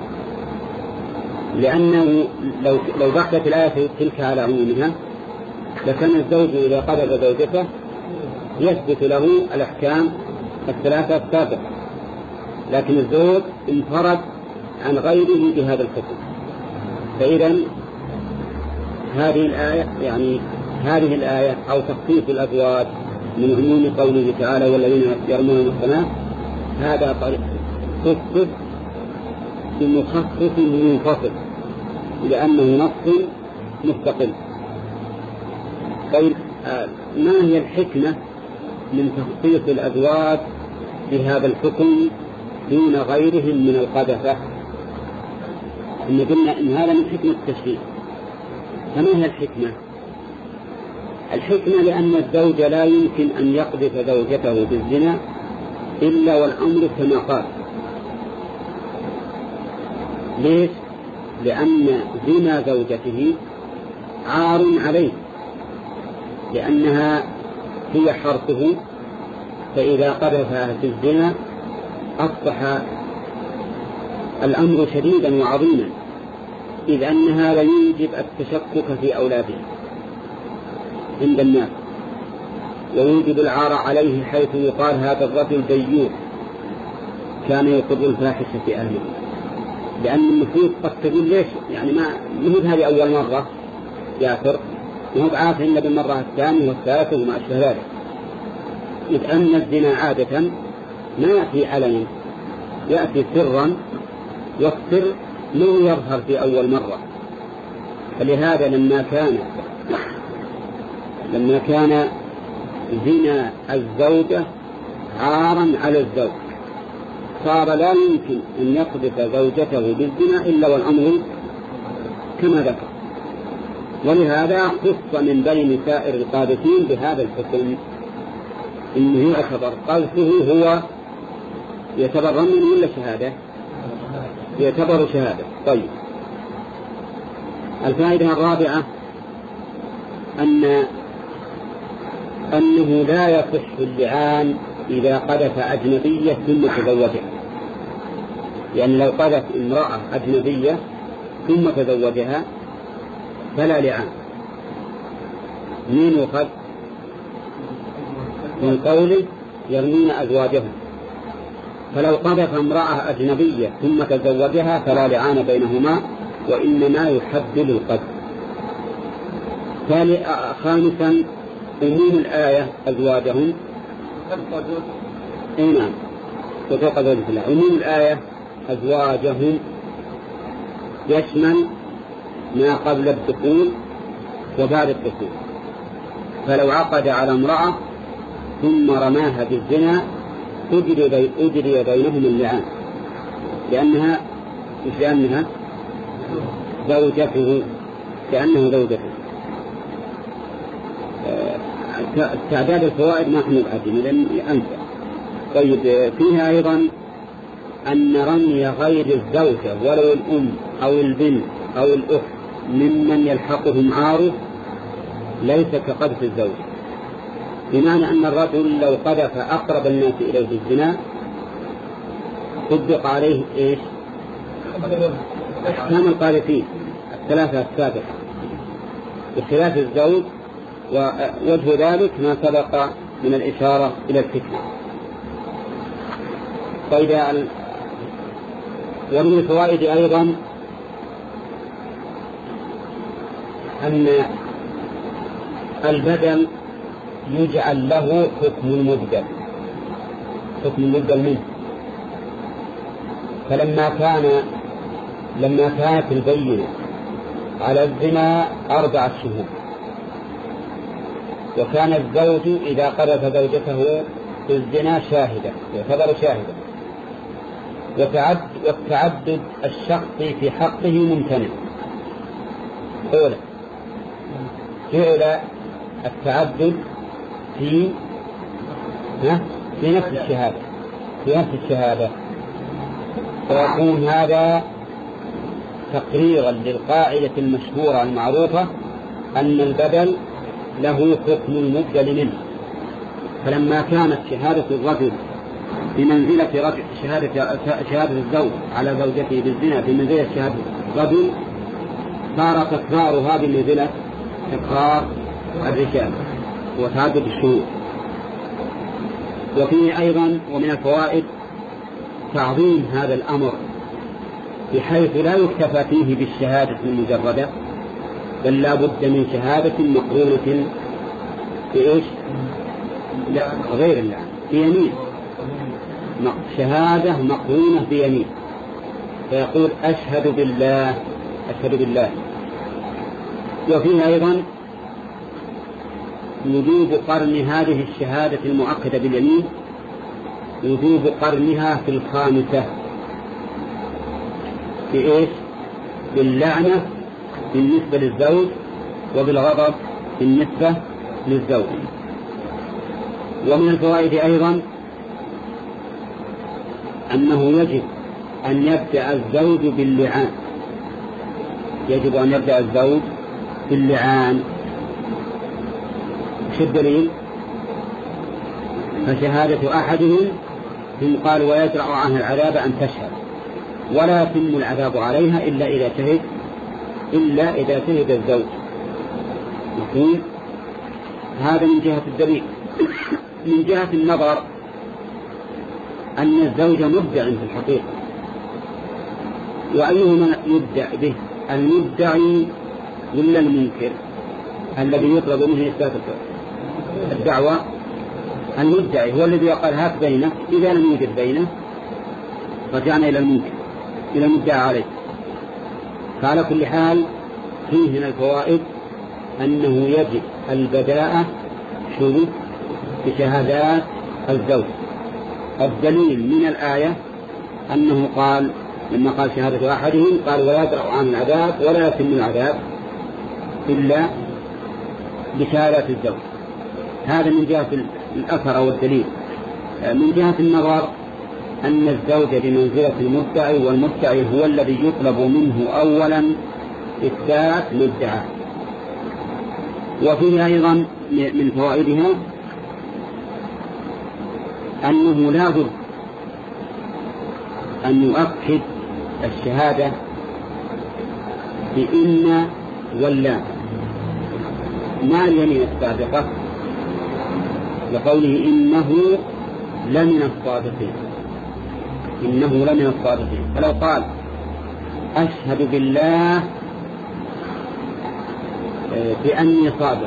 لأنه لو لو بقيت الآية تلك على عمومها لكان الزوج إذا قبض زوجته يثبت له الأحكام الثلاثة السابقة، لكن الزوج انفرد عن غيره بهذا الحكم. فإذا هذه الآية يعني هذه الآية أو تخصيص الأزواج من عموم قوله تعالى والذين يرمون المحصنات هذا طريق تخصص بمخصص منفصل لأنه نص مستقل. طيب ما هي الحكمة من تخصيص الأزواج بهذا الحكم دون غيرهم من القذفة؟ إن قلنا إن هذا من حكمة التشريع. فما هي الحكمة؟ الحكمة لأن الزوج لا يمكن أن يقذف زوجته بالزنا إلا والأمر كما قال. ليش؟ لأن زنا زوجته عار عليه، لأنها هي حرثه، فإذا قذفها في الزنا أصبح الأمر شديدا وعظيما، إذ أن هذا يوجب التشكك في أولاده عند الناس، ويوجب العار عليه حيث يقال هذا الرجل ديوث كان يقر الفاحشة في أهله. لأن النفوس قد تقول ليش يعني ما نهد هذه أول مرة ياسر نهد عاف إلا بالمرة الثانية والثالثة وما أشبه ذلك، إذ أن الزنا عادة ما يأتي علنا، يأتي سرا، والسر لا يظهر في أول مرة. فلهذا لما كان لما كان زنا الزوجة عارا على الزوج صار لا يمكن أن يقذف زوجته بالزنا إلا والأمر كما ذكر. ولهذا خص من بين سائر القاذفين بهذا الحكم، إنه يعتبر قذفه هو يعتبر رمي ولا شهادة؟ يعتبر شهادة. طيب، الفائدة الرابعة أن أنه لا يصح اللعان إذا قذف أجنبية ثم تزوجها، يعني لو قذف امرأة أجنبية ثم تزوجها فلا لعان. من يؤخذ؟ من قوله يرمون أزواجهم. فلو قذف امرأة أجنبية ثم تزوجها فلا لعان بينهما، وإنما يحد للقذف. خامسا عموم الآية أزواجهم. أي نعم، وفوق ذلك الله عموم الآية أزواجهم يشمل ما قبل الدخول وبعد الدخول. فلو عقد على امرأة ثم رماها بالزنا أجري بينهم اللعان، لأنها لأنها زوجته لأنه زوجته. تعداد الفوائد ما احنا بعدين لأن أنسى. طيب، فيها أيضا أن رمي غير الزوجة ولو الأم أو البنت أو الأخت ممن يلحقهم عاره ليس كقذف الزوج، بمعنى أن الرجل لو قذف أقرب الناس إليه بالزنا صدق عليه إيش؟ أحكام القاذفين الثلاثة السابقة بخلاف الزوج، ووجه ذلك ما سبق من الإشارة إلى الفتنة. طيب، ومن الفوائد أيضا أن البدل يجعل له حكم المبدل حكم المبدل منه. فلما كان لما كانت البينة على الزنا أربعة شهور، وكان الزوج إذا قذف زوجته في الزنا شاهدا يعتبر شاهدا، والتعدد الشخصي في حقه ممتنع. أولا جعل التعدد في في نفس الشهادة في نفس الشهادة فيكون هذا تقريرا للقاعدة المشهورة المعروفة أن البدل له حكم المبدل منه. فلما كانت شهادة الرجل بمنزلة شهادة شهادة الزوج على زوجته بالزنا بمنزلة شهادة الرجل، صار تكرارها بمنزلة تكرار الرجال وتعدد الشهود. وفيه أيضا ومن الفوائد تعظيم هذا الأمر، بحيث لا يكتفى فيه بالشهادة المجردة، بل لا بد من شهادة مقرونة بإيش؟ لا غير اللعن، بيمين، شهادة مقرونة بيمين، فيقول أشهد بالله أشهد بالله. وفيه أيضا وجوب قرن هذه الشهادة المؤكدة باليمين، وجوب قرنها في الخامسة بإيش؟ باللعنة بالنسبة للزوج، وبالغضب بالنسبة للزوج. ومن الفوائد أيضا أنه يجب أن يبدأ الزوج باللعان يجب أن يبدأ الزوج باللعان. شو الدليل؟ فشهادة أحدهم ثم قال ويدرأ عنها العذاب أن تشهد، ولا يتم العذاب عليها إلا إذا شهد إلا إذا شهد الزوج. نقول هذا من جهة الدليل. من جهة النظر أن الزوج مدع في الحقيقة، وأيهما يدع به، المدعي ولا المنكر الذي يطلب منه إثبات الدعوة؟ المدعي هو الذي يقال هات بينه، إذا لم يوجد بينه رجعنا إلى المنكر إلى المدعى عليه. فعلى كل حال فيه من الفوائد أنه يجب البداءة شروط بشهادات الزوج. الدليل من الآية أنه قال لما قال شهادة أحدهم قال ولا يدرأ عن العذاب ولا يتم العذاب إلا بشهادة الزوج. هذا من جهة الأثر أو الدليل. من جهة النظر أن الزوج بمنزلة المدعي، والمدعي هو الذي يطلب منه أولا إثبات مدعى. وفيه أيضا من فوائدها أنه لا بد أن يؤكد الشهادة بإن ولا مع اليمين السابقة، لقوله إنه لمن الصادقين، إنه لمن الصادقين. فلو قال أشهد بالله بأني صادق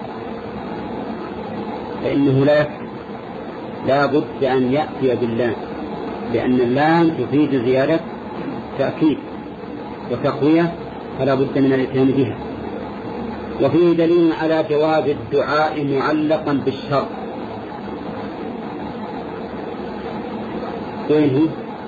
فإنه لا يكفي، لا بد أن يأتي بالله، لأن اللام تفيد زيادة تأكيد وتقوية، فلا بد من الاتيان بها. وفيه دليل على جواز الدعاء معلقا بالشرط. وإنه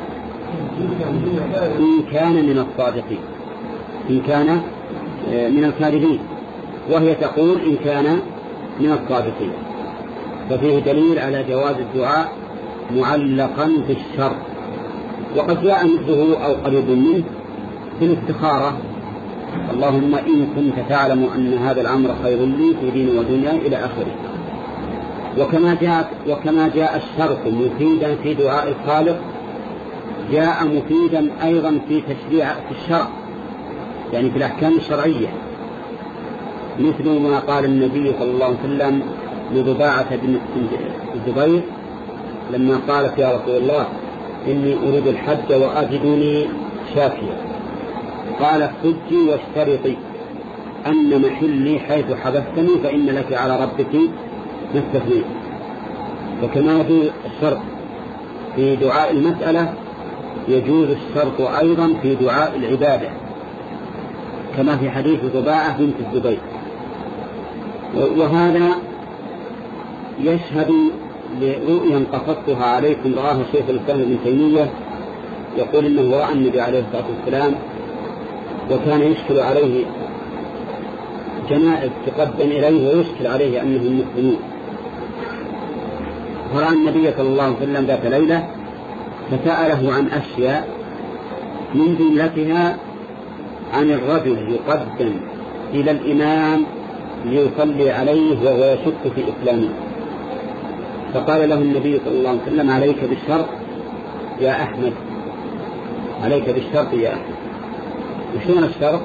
إن كان من الصادقين، إن كان من الكاذبين، وهي تقول إن كان من الصادقين. ففيه دليل على جواز الدعاء معلقا بالشرط. وقد جاء مثله أو قريب منه في الاستخارة: اللهم إن كنت تعلم أن هذا الأمر خير لي في دين ودنيا إلى آخره. وكما جاء وكما جاء الشرط مفيدا في دعاء الخالق، جاء مفيدا أيضا في تشريع في الشرع، يعني في الأحكام الشرعية، مثل ما قال النبي صلى الله عليه وسلم لضباعة بن الزبير لما قالت: يا رسول الله إني أريد الحج وأجدني شاكيا، قال: حجي واشترطي أن محلي حيث حبستني فإن لك على ربك ما استثنيت. وكما في الشرط في دعاء المسألة، يجوز الشرط أيضا في دعاء العبادة، كما في حديث ضباعة بنت الزبير. وهذا يشهد لرؤيا قصدتها عليكم رآها شيخ الإسلام ابن تيمية، يقول إنه رأى النبي عليه الصلاة والسلام وكان يشكل عليه جنائز تقدم إليه ويشكل عليه أنهم مسلمون، فرأى النبي صلى الله عليه وسلم ذات ليلة فسأله عن أشياء، من جملتها عن الرجل يقدم إلى الإمام ليصلي عليه وهو يشك في إسلامه، فقال له النبي صلى الله عليه وسلم: عليك بالشرط يا أحمد، عليك بالشرط يا أحمد. وشون الشرط؟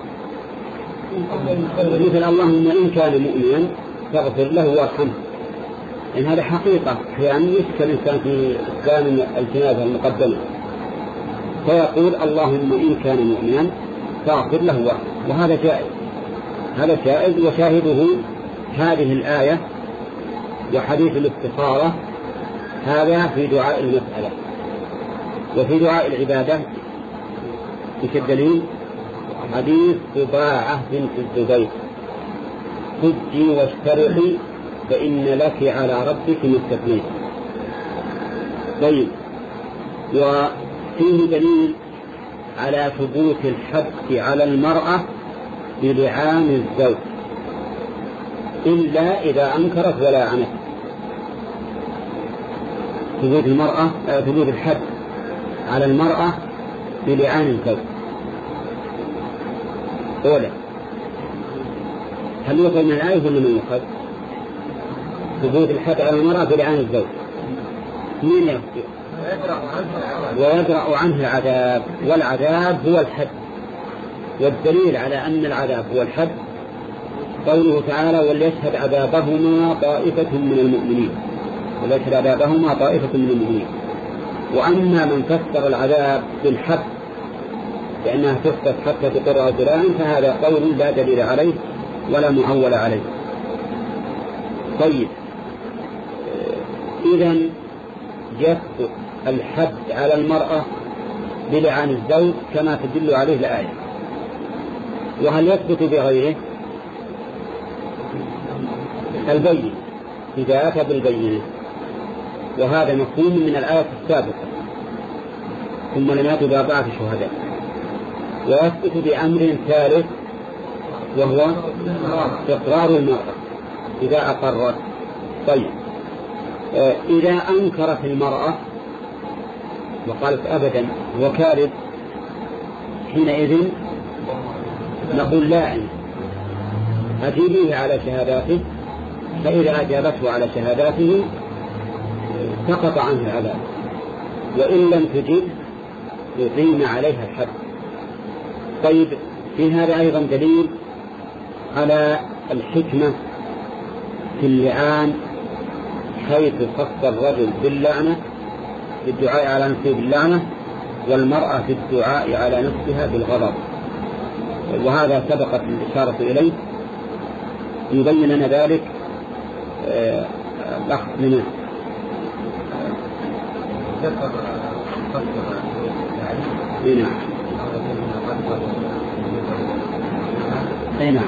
مثل اللهم إن كان مؤمنا فاغفر له وارحمه. إن هذا حقيقة، يعني يشك الإنسان في إسلام الجنازة المقدمة، فيقول اللهم إن كان مؤمنا فاغفر له وارحمه، وهذا جائز، هذا جائز. وشاهده هذه الآية وحديث الاستخارة، هذا في دعاء المسألة. وفي دعاء العبادة ايش الدليل؟ حديث ضباعة بنت الزبير: حجي واشترطي فإن لك على ربك ما استثنيت. طيب، وفيه دليل على ثبوت الحد على المرأة بلعان الزوج إلا إذا أنكرت ولا عنت. ثبوت المرأة ثبوت الحد على المرأة بلعان الزوج. أولا، هل يؤخذ من الآية ولا من يؤخذ؟ ثبوت الحد على المرأة بلعان الزوج من يؤخذ؟ ويدرأ عنه العذاب، والعذاب هو الحد. والدليل على أن العذاب هو الحد قوله تعالى: وليشهد عذابهما طائفة من المؤمنين، وليشهد عذابهما طائفة من المؤمنين. وأما من فسر العذاب بالحد لأنها تثبت حتى تقر رجلان، فهذا قول لا دليل عليه ولا معول عليه. طيب، إذن يثبت الحد على المرأة بلعان الزوج كما تدل عليه الآية. وهل يثبت بغيره؟ البين، إذا أتى بالبينة، وهذا مفهوم من الآية السابقة: ثم لم يأتوا بأربعة شهداء. ويثبت بأمر ثالث وهو إقرار المرأة إذا أقرت. طيب إذا أنكرت المرأة وقالت أبدا هو كاذب، حينئذ نقول لا، أجيبيه على شهاداته، فإذا أجابته على شهاداته سقط عنه العذاب، وإن لم تجب يقيم عليها الحد. طيب في هذا أيضا دليل على الحكمة في اللعان، حيث خص الرجل باللعنة بالدعاء على نفسه باللعنة، والمرأة في الدعاء على نفسها بالغضب. وهذا سبقت الإشارة إليه، يبين لنا ذلك الأخ لنا. هنا هنا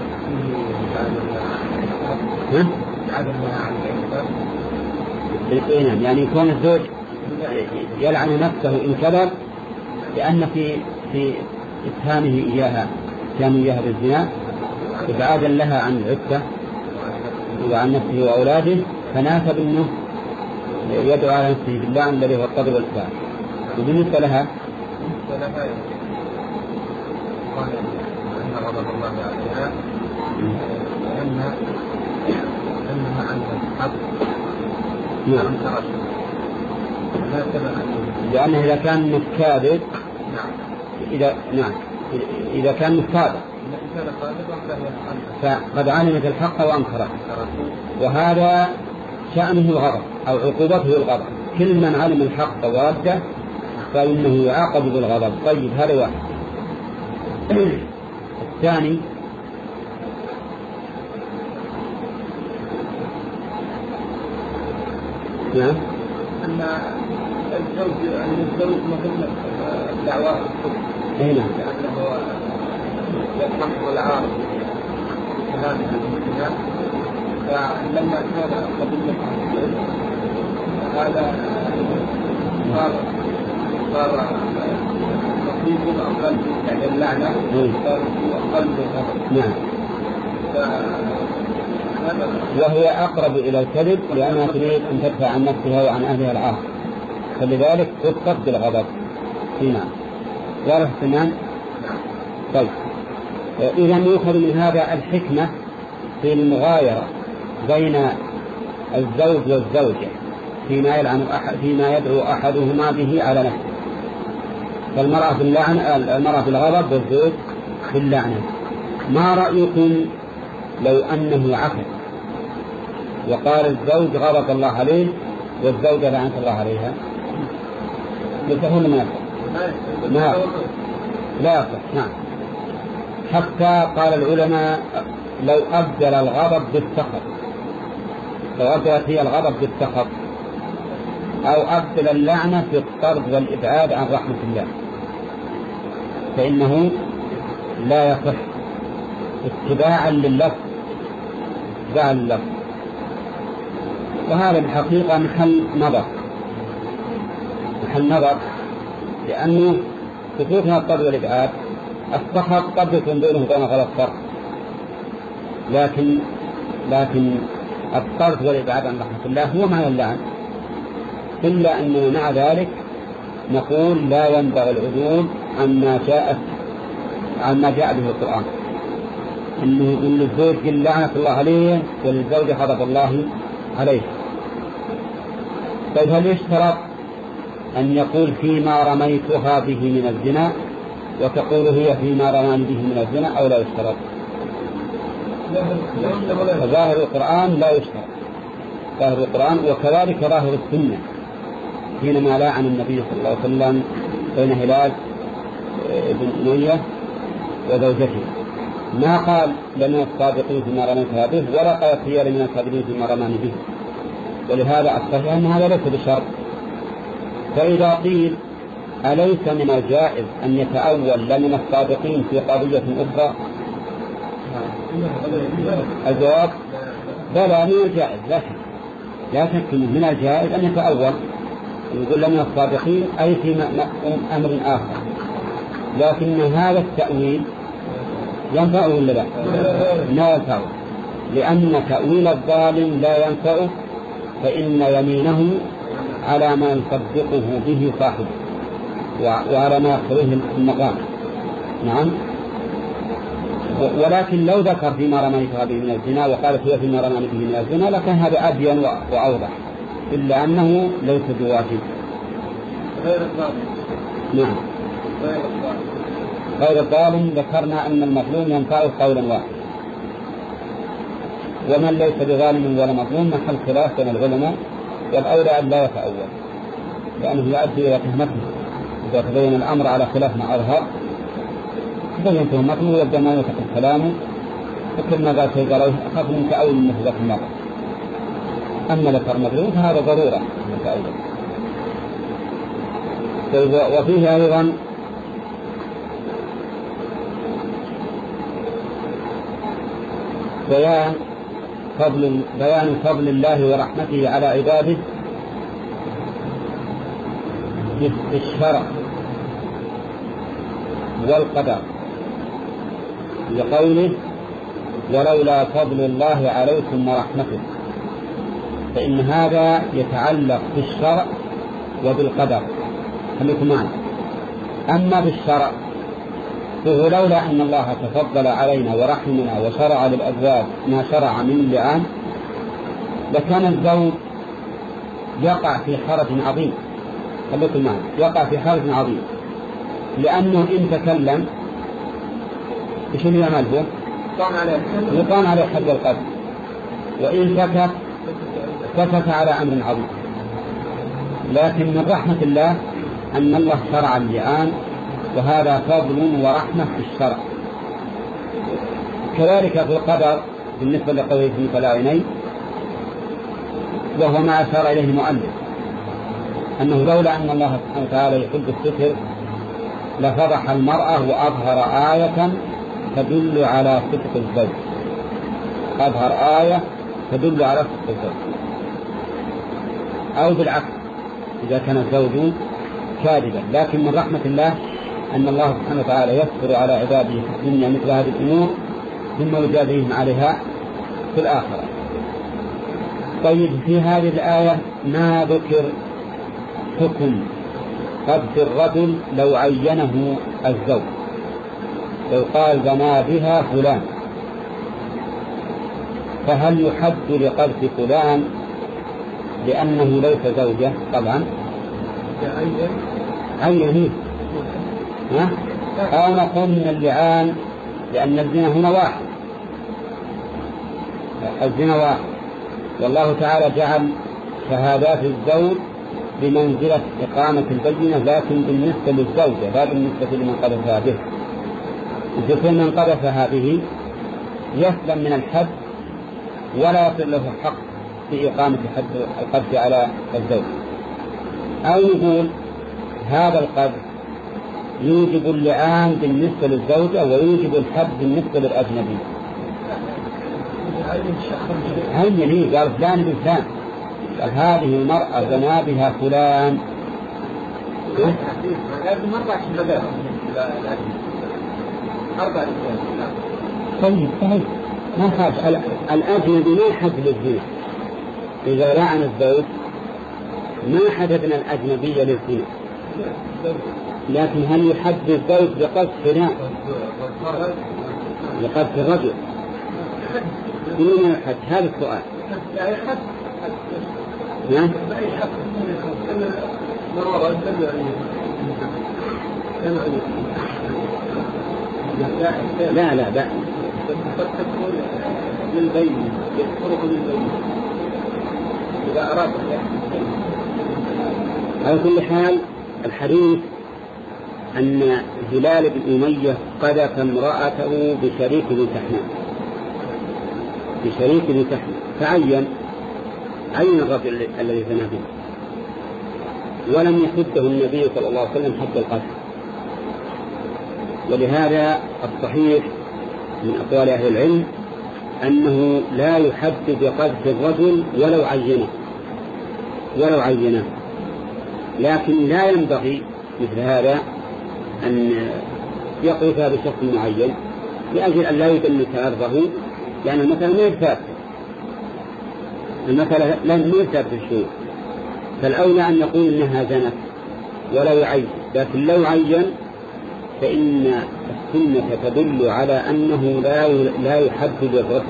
ها؟ يعني يكون الزوج يلعن نفسه إن كذب، لأن في في اتهامه إياها كان إياها بالزنا إبعادا لها عن العفة وعن نفسه وأولاده، فناسب أنه يدعو على نفسه باللعن الذي هو القدر والإثبات. وبالنسبة لها قال أن غضب الله عليها لأن أنها عن الحق. نعم. لأنه إذا كان كاذب، إذا نعم إذا كان صادق فقد علمت الحق وأنكره، وهذا شأنه الغضب أو عقوبته الغضب. كل من علم الحق ورده فإنه يعاقب بالغضب. طيب هذا واحد. الثاني نعم أن الزوج أن الزوج مثل الدعوة أين لأنه يحمل العار هذه المسلمات، فلما كان قبل هذا صار صار نصيب أقل يعني اللعنة صار أقل بالغضب. نعم. وهي أقرب إلى الكذب لأنها تريد أن تدفع عن نفسها وعن أهلها العار، فلذلك تسقط بالغضب. نعم. واضح تمام. طيب إذا يؤخذ من هذا الحكمة في المغايرة بين الزوج والزوجة فيما يلعن أحد فيما يدعو أحدهما به على نفسه. فالمرأة في اللعن المرأة في الغضب والزوج في اللعنة. ما رأيكم لو أنه عكس وقال الزوج غضب الله عليه والزوجة لعنة الله عليها؟ لتهون ما ما لا يصح. نعم. حتى قال العلماء لو أبدل الغضب بالسخط، لو أبدلت هي الغضب بالسخط، أو أبدل اللعنة في الطرد والإبعاد عن رحمة الله، فإنه لا يصح اتباعا لللفظ اتباعا لللفظ. وهذا الحقيقة محل نظر محل نظر لأنه خصوصا الطرد والإبعاد السخط قد يكون بينه وبين غلط فرق، لكن لكن الطرد والإبعاد عن رحمة الله هو معنى اللعن، إلا أننا مع ذلك نقول لا ينبغي العدول عما جاءت عما جاء به القرآن، إنه إن الزوج قل لعنة الله عليه والزوجة غضب الله عليه. طيب هل يشترط أن يقول فيما رميتها به من الزنا وتقول هي فيما رماني به من الزنا، أو لا يشترط؟ ظاهر القرآن لا يشترط، ظاهر القرآن وكذلك ظاهر السنة حينما لعن النبي صلى الله عليه وسلم بين هلال بن أمية وزوجته، ما قال لمن الصادقين فيما رميتها به ولا قال هي لمن الكاذبين فيما رماني به. ولهذا الصحيح أن هذا ليس بشرط. فإذا قيل أليس من الجائز أن يتأول لمن الصادقين في قضية أخرى؟ الجواب بلى من الجائز، لكن لا شك من الجائز أن يتأول يقول لمن الصادقين أي في أمر آخر، لكن هذا التأويل ينفعه ولا لا؟ لا ينفعه، لأن تأويل الظالم لا ينفعه، فإن يمينه على ما يصدقه به صاحبه وعلى ما يقتضيه المقام. نعم. ولكن لو ذكر فيما رميتها به من الزنا وقالت هي فيما رميت به من الزنا لكان هذا أبين وأوضح، إلا أنه ليس بواجب. غير الظالم. نعم. غير الظالم. غير الظالم ذكرنا أن المظلوم ينفعه قولا واحد، ومن ليس بظالم ولا مظلوم محل خلاف بين العلماء، والأولى أن لا يتأول لأنه يؤدي إلى تهمته. إذا تبين الأمر على خلاف ما أظهر تبين تهمته ويبدأ ما يتقل كلامه، وكل ما قال شيء قال أخاف من تأول مثل ذاك المرة. أما ذكر مظلوم فهذا ضرورة من تأول. وفيه أيضا بيان فضل بيان فضل الله ورحمته على عباده في الشرع والقدر، لقوله ولولا فضل الله عليكم ورحمته، فإن هذا يتعلق بالشرع وبالقدر. خليكم معنا. أما بالشرع فهو لولا أن الله تفضل علينا ورحمنا وشرع للأزواج ما شرع من اللعان لكان الزوج يقع في حرج عظيم. خليكم معنا. يقع في حرج عظيم، لأنه إن تكلم إيش اللي يعمله؟ يقام عليه حد القذف، وإن سكت سكت على أمر عظيم. لكن من رحمة الله أن الله شرع اللعان، وهذا فضل ورحمة في الشرع. كذلك في القدر بالنسبة لقوله في فلاعنين، وهو ما أشار إليه المؤلف أنه لولا أن الله سبحانه وتعالى يحب الستر لفضح المرأة وأظهر آية تدل على صدق الزوج. أظهر آية تدل على صدق الزوج، أو بالعكس إذا كان الزوج كاذبا. لكن من رحمة الله أن الله سبحانه وتعالى يستر على عباده في الدنيا مثل هذه الأمور ثم يجازيهم عليها في الآخرة. طيب، في هذه الآية ما ذكر حكم قذف الرجل لو عينه الزوج، لو قال زنا بها فلان، فهل يحد لقذف فلان لأنه ليس زوجة؟ طبعا عينه. أو نقول من اللعان لأن الزنا هنا واحد، الزنا واحد، والله تعالى جعل شهادات الزوج بمنزلة إقامة البينة، لكن بالنسبة للزوجة لا بالنسبة لمن قذفها به. إذا كان من قذفها به يسلم من الحد ولا يصل له حق في إقامة حد القذف على الزوج. أو نقول هذا القذف يوجب اللعان بالنسبة للزوجة ويوجب الحد بالنسبة للأجنبي. هل لي قال فلان بفلان، قال هذه المرأة زنا بها فلان. طيب طيب ما خاف الأجنبي ما حد للزنا. إذا لعن الزوج ما حدثنا الأجنبية للزنا، لكن هل يحد الزوج بقذف فلان بقذف الرجل؟ بدون يحد. هذا السؤال. لا لا لا قد تكون للبين يذكره للبين إذا أراد. على كل حال الحديث أن هلال بن أمية قذف امرأته بشريك ذي تحميل، بشريك ذي تحميل، فعين عين الرجل الذي زنى به، ولم يحده النبي صلى الله عليه وسلم حتى القتل. ولهذا الصحيح من أقوال أهل العلم أنه لا يحد بقذف الرجل ولو عينه ولو عينه لكن لا ينبغي مثل هذا أن يقذف بشخص معين، لأجل أن لا يدنس عرضه، لأن المثل ما يثبت، المثل لن يثبت بالشروط، فالأولى أن نقول إنها زنت ولا يعين، لكن لو عين فإن السنة تدل على أنه لا لا يحدد الرجل.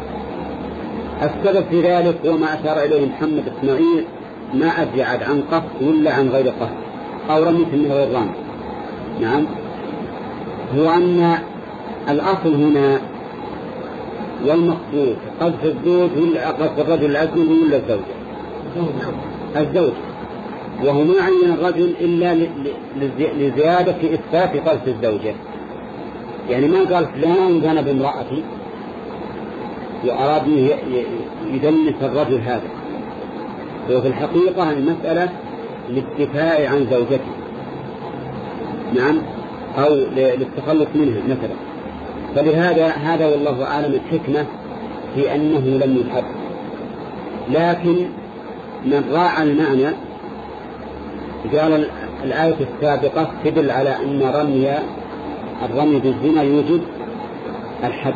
السبب في ذلك وما أشار إليه محمد إسماعيل ما أدري عن قصد ولا عن غير قصد أو رمية من غير رمي. نعم، هو أن الأصل هنا والمقصود قذف الزوج ولا قذف الرجل الأجنبي ولا الزوجة؟ الزوج، وهو ما عين الرجل إلا لزيادة في إثبات قذف الزوجة، يعني ما قال فلان كان بامرأتي وأراد يدنس الرجل هذا، وفي الحقيقة المسألة للدفاع عن زوجته، نعم، أو للتخلص منها مثلا. فلهذا هذا والله أعلم الحكمة في أنه لم يحب. لكن من راعى المعنى قال الآية السابقة تدل على أن رمي الرمي بالزنا يوجب الحد،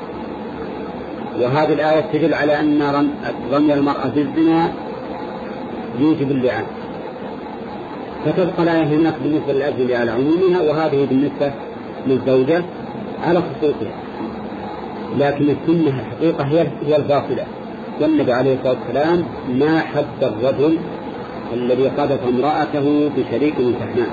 وهذه الآية تدل على أن رمي المرأة بالزنا يوجب اللعان، فتبقى الآية هناك بالنسبة للأجل على عمومها، وهذه بالنسبة للزوجة على خصوصها. لكن السنة الحقيقة هي هي الباطلة، والنبي عليه الصلاة والسلام ما حد الرجل الذي قذف امرأته بشريك سحناء.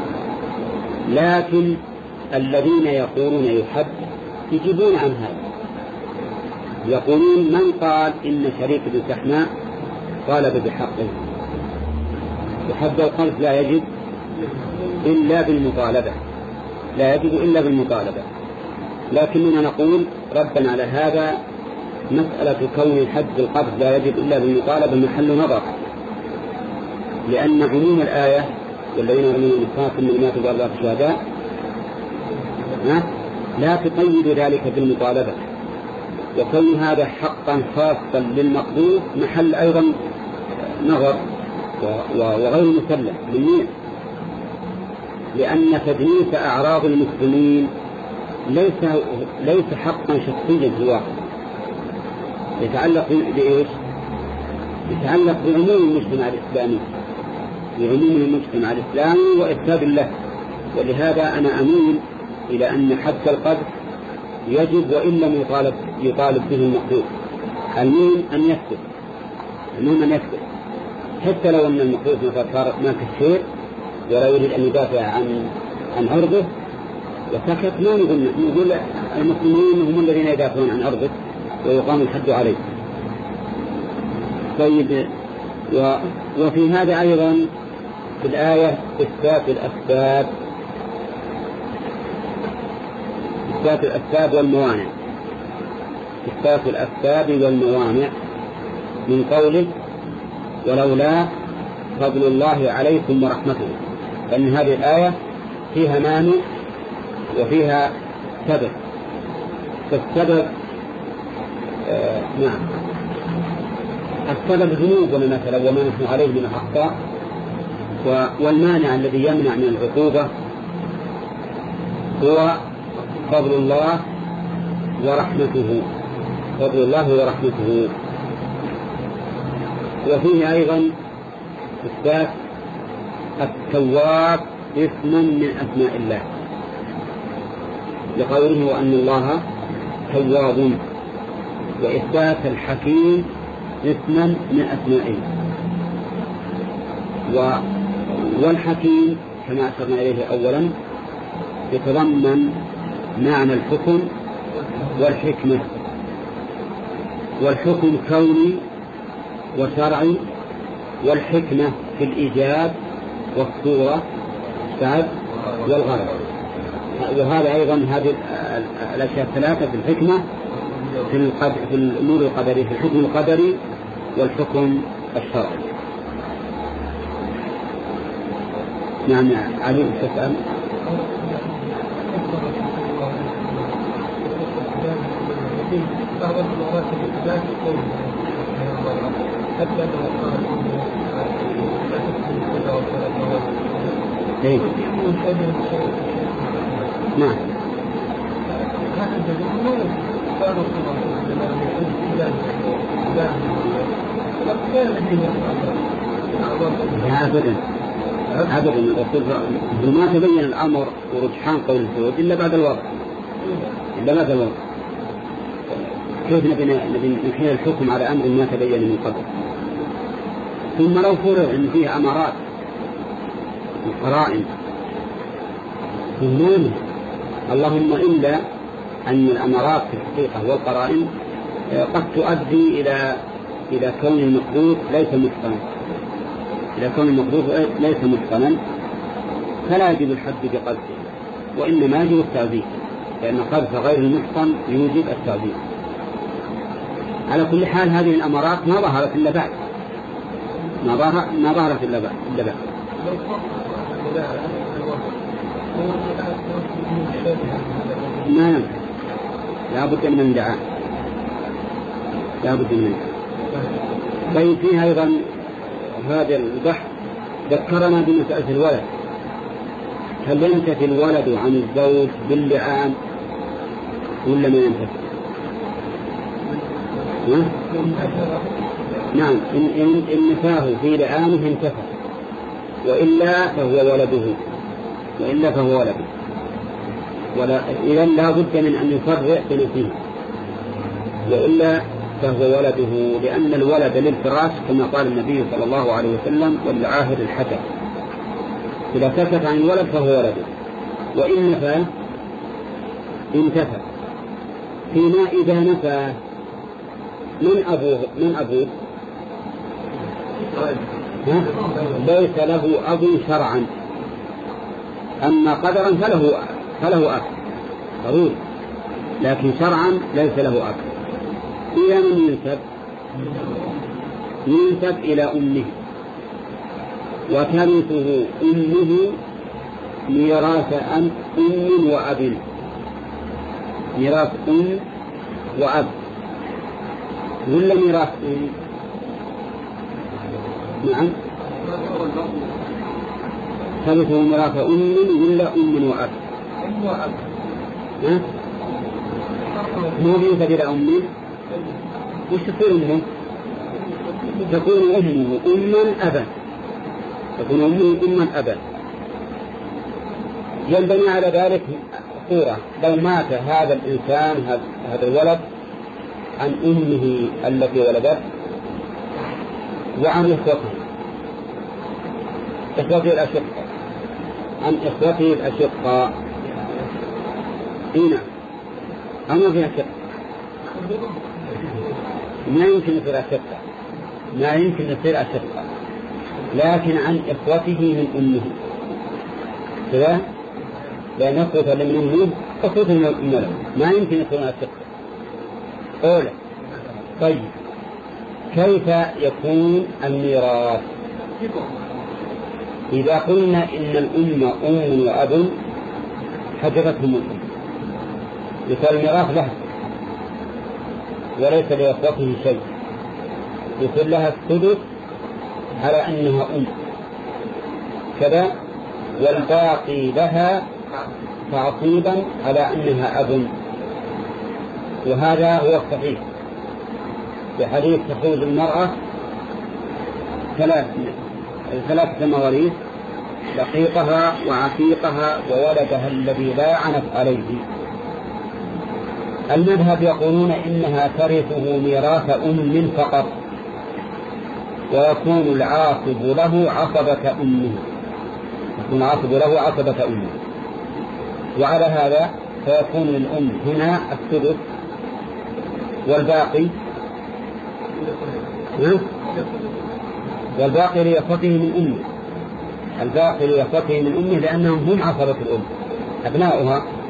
لكن الذين يقولون يحد يجيبون عن هذا، يقولون من قال إن شريك سحناء طالب بحقه، وحد القذف لا يجب إلا بالمطالبة، لا يجب إلا بالمطالبة. لكننا نقول ردا على هذا مسألة كون حد القذف لا يجب إلا بالمطالبة محل نظر، لأن عموم الآية والذين يرمون المحصنات المؤمنات والغافلات الشهداء لا تقيد ذلك بالمطالبة، وكون هذا حقا خاصا للمقذوف محل أيضا نظر وغير مسلم بالنية، لأن تدنيس أعراض المسلمين ليس ليس حقا شخصيا في واحد، يتعلق بإيش؟ يتعلق بعموم المجتمع الإسلامي، بعموم المجتمع الإسلامي وإفساد الله. ولهذا أنا أميل إلى أن حد القذف يجب وإن لم يطالب يطالب به المقذوف، المهم أن يكتب، المهم أن يكتب، حتى لو أن المقذوف مثلا صار ما كثير ولا يريد أن يدافع عن عن عرضه وسكت، ما نقول نقول المسلمين هم الذين يدافعون عن عرضه ويقام الحد عليه. طيب، و وفي هذا أيضا في الآية إثبات الأسباب، إثبات الأسباب والموانع، إثبات الأسباب والموانع من قوله ولولا فضل الله عليكم ورحمته، لأن هذه الآية فيها مانع وفيها سبب. فالسبب آه نعم السبب ذنوبنا مثلا وما نحن عليه من الأخطاء، والمانع الذي يمنع من العقوبة هو فضل الله ورحمته، فضل الله ورحمته. وفيه أيضا إثبات التواب اسم من أسماء الله، لقوله وأن الله تواب، وإثبات الحكيم اسما من أسمائه. والحكيم كما أشرنا إليه أولا يتضمن معنى الحكم والحكمة، والحكم كوني وشرعي، والحكمة في الإيجاب والصورة والغرض. وهذا أيضا هذه الأشياء الثلاثة في الحكمة في, القدر في الأمور القدرية، في الحكم القدري والحكم الشرعي. نعم علي تسأل. إيه؟ نعم. أبدا أبدا ما تبين الأمر ورجحان قول الزوج إلا بعد الوضع إلا بعد الوضع. كيف نبي نحيل الحكم على أمر ما تبين من قبل؟ ثم لو فرض أن فيه أمارات وقرائن ظنون، اللهم إلا أن الأمارات في الحقيقة والقرائن قد تؤدي إلى إلى كون المقدور ليس متقنا، إلى كون المقدور ليس متقنا، فلا يجب الحد بقذفه، وإنما يجب التعذيب، لأن قذف غير المتقن يوجب التعذيب. على كل حال هذه الأمارات ما ظهرت إلا بعد، ما ظهرت ما ظهرت إلا بعد إلا بعد. ما ينفع، لا بد من الدعاء، لا بد من الدعاء. طيب فيها أيضا هذا البحث ذكرنا بمسألة الولد، هل ينتفي الولد عن الزوج باللعان ولا ما ينتفي؟ نعم، إن, إن, إن نفاه في لعانه انتفى، وإلا فهو ولده، وإلا فهو ولده. ولا إذن لا بد من أن يفرق بنفسه، وإلا فهو ولده، لأن الولد للفراش كما قال النبي صلى الله عليه وسلم: والعاهد الحجر. إذا سكت عن الولد فهو ولده، وإن نفى انتفى. فيما إذا نفى من أبوه من أبوه ليس له أب شرعا، أما قدرا فله فله أب ضروري، لكن شرعا ليس له أب. إلى من ينسب؟ ينسب إلى أمه، وترثه أمه ميراث أم أم وأب، ميراث أم وأب ولا ميراث أم؟ نعم، ترثه ميراث أم ولا أم وأب؟ ها؟ مو ينسب إلى أمه، وش تصير أمه؟ تكون أمه أما أبا، تكون أمه أما أبا. ينبني على ذلك صورة: لو مات هذا الإنسان هذا الولد عن أمه التي ولدت وعن إخوته إخوته الأشقاء عن إخوته الأشقاء هنا أما فيها شق، ما يمكن يصير أشقاء، ما يمكن يصير أشقاء، لكن عن إخوته من أمه كذا، لأن إخوته من أمه إخوته من أمه ما يمكن يصيرون أشقاء أولا. طيب كيف يكون الميراث؟ إذا قلنا إن الأم أم وأب حجبتهم الأم، يصير الميراث لها وليس لإخوته شيء، يصير لها السدس على أنها أم كذا، والباقي لها تعصيبا على أنها أب. وهذا هو الصحيح في حديث تخرج المرأة ثلاث ثلاث مواريث: شقيقها وعقيقها وولدها الذي لا عنف عليه. المذهب يقولون إنها ترثه ميراث أم فقط، ويكون العاصب له عصبة أمه، يكون العاصب له عصبة أمه. وعلى هذا فيكون للأم هنا السدس، والباقي والباقي لإخوته من أمه، الباقي لإخوته من أمه، لأنهم هم عصبة الأم، أبناؤها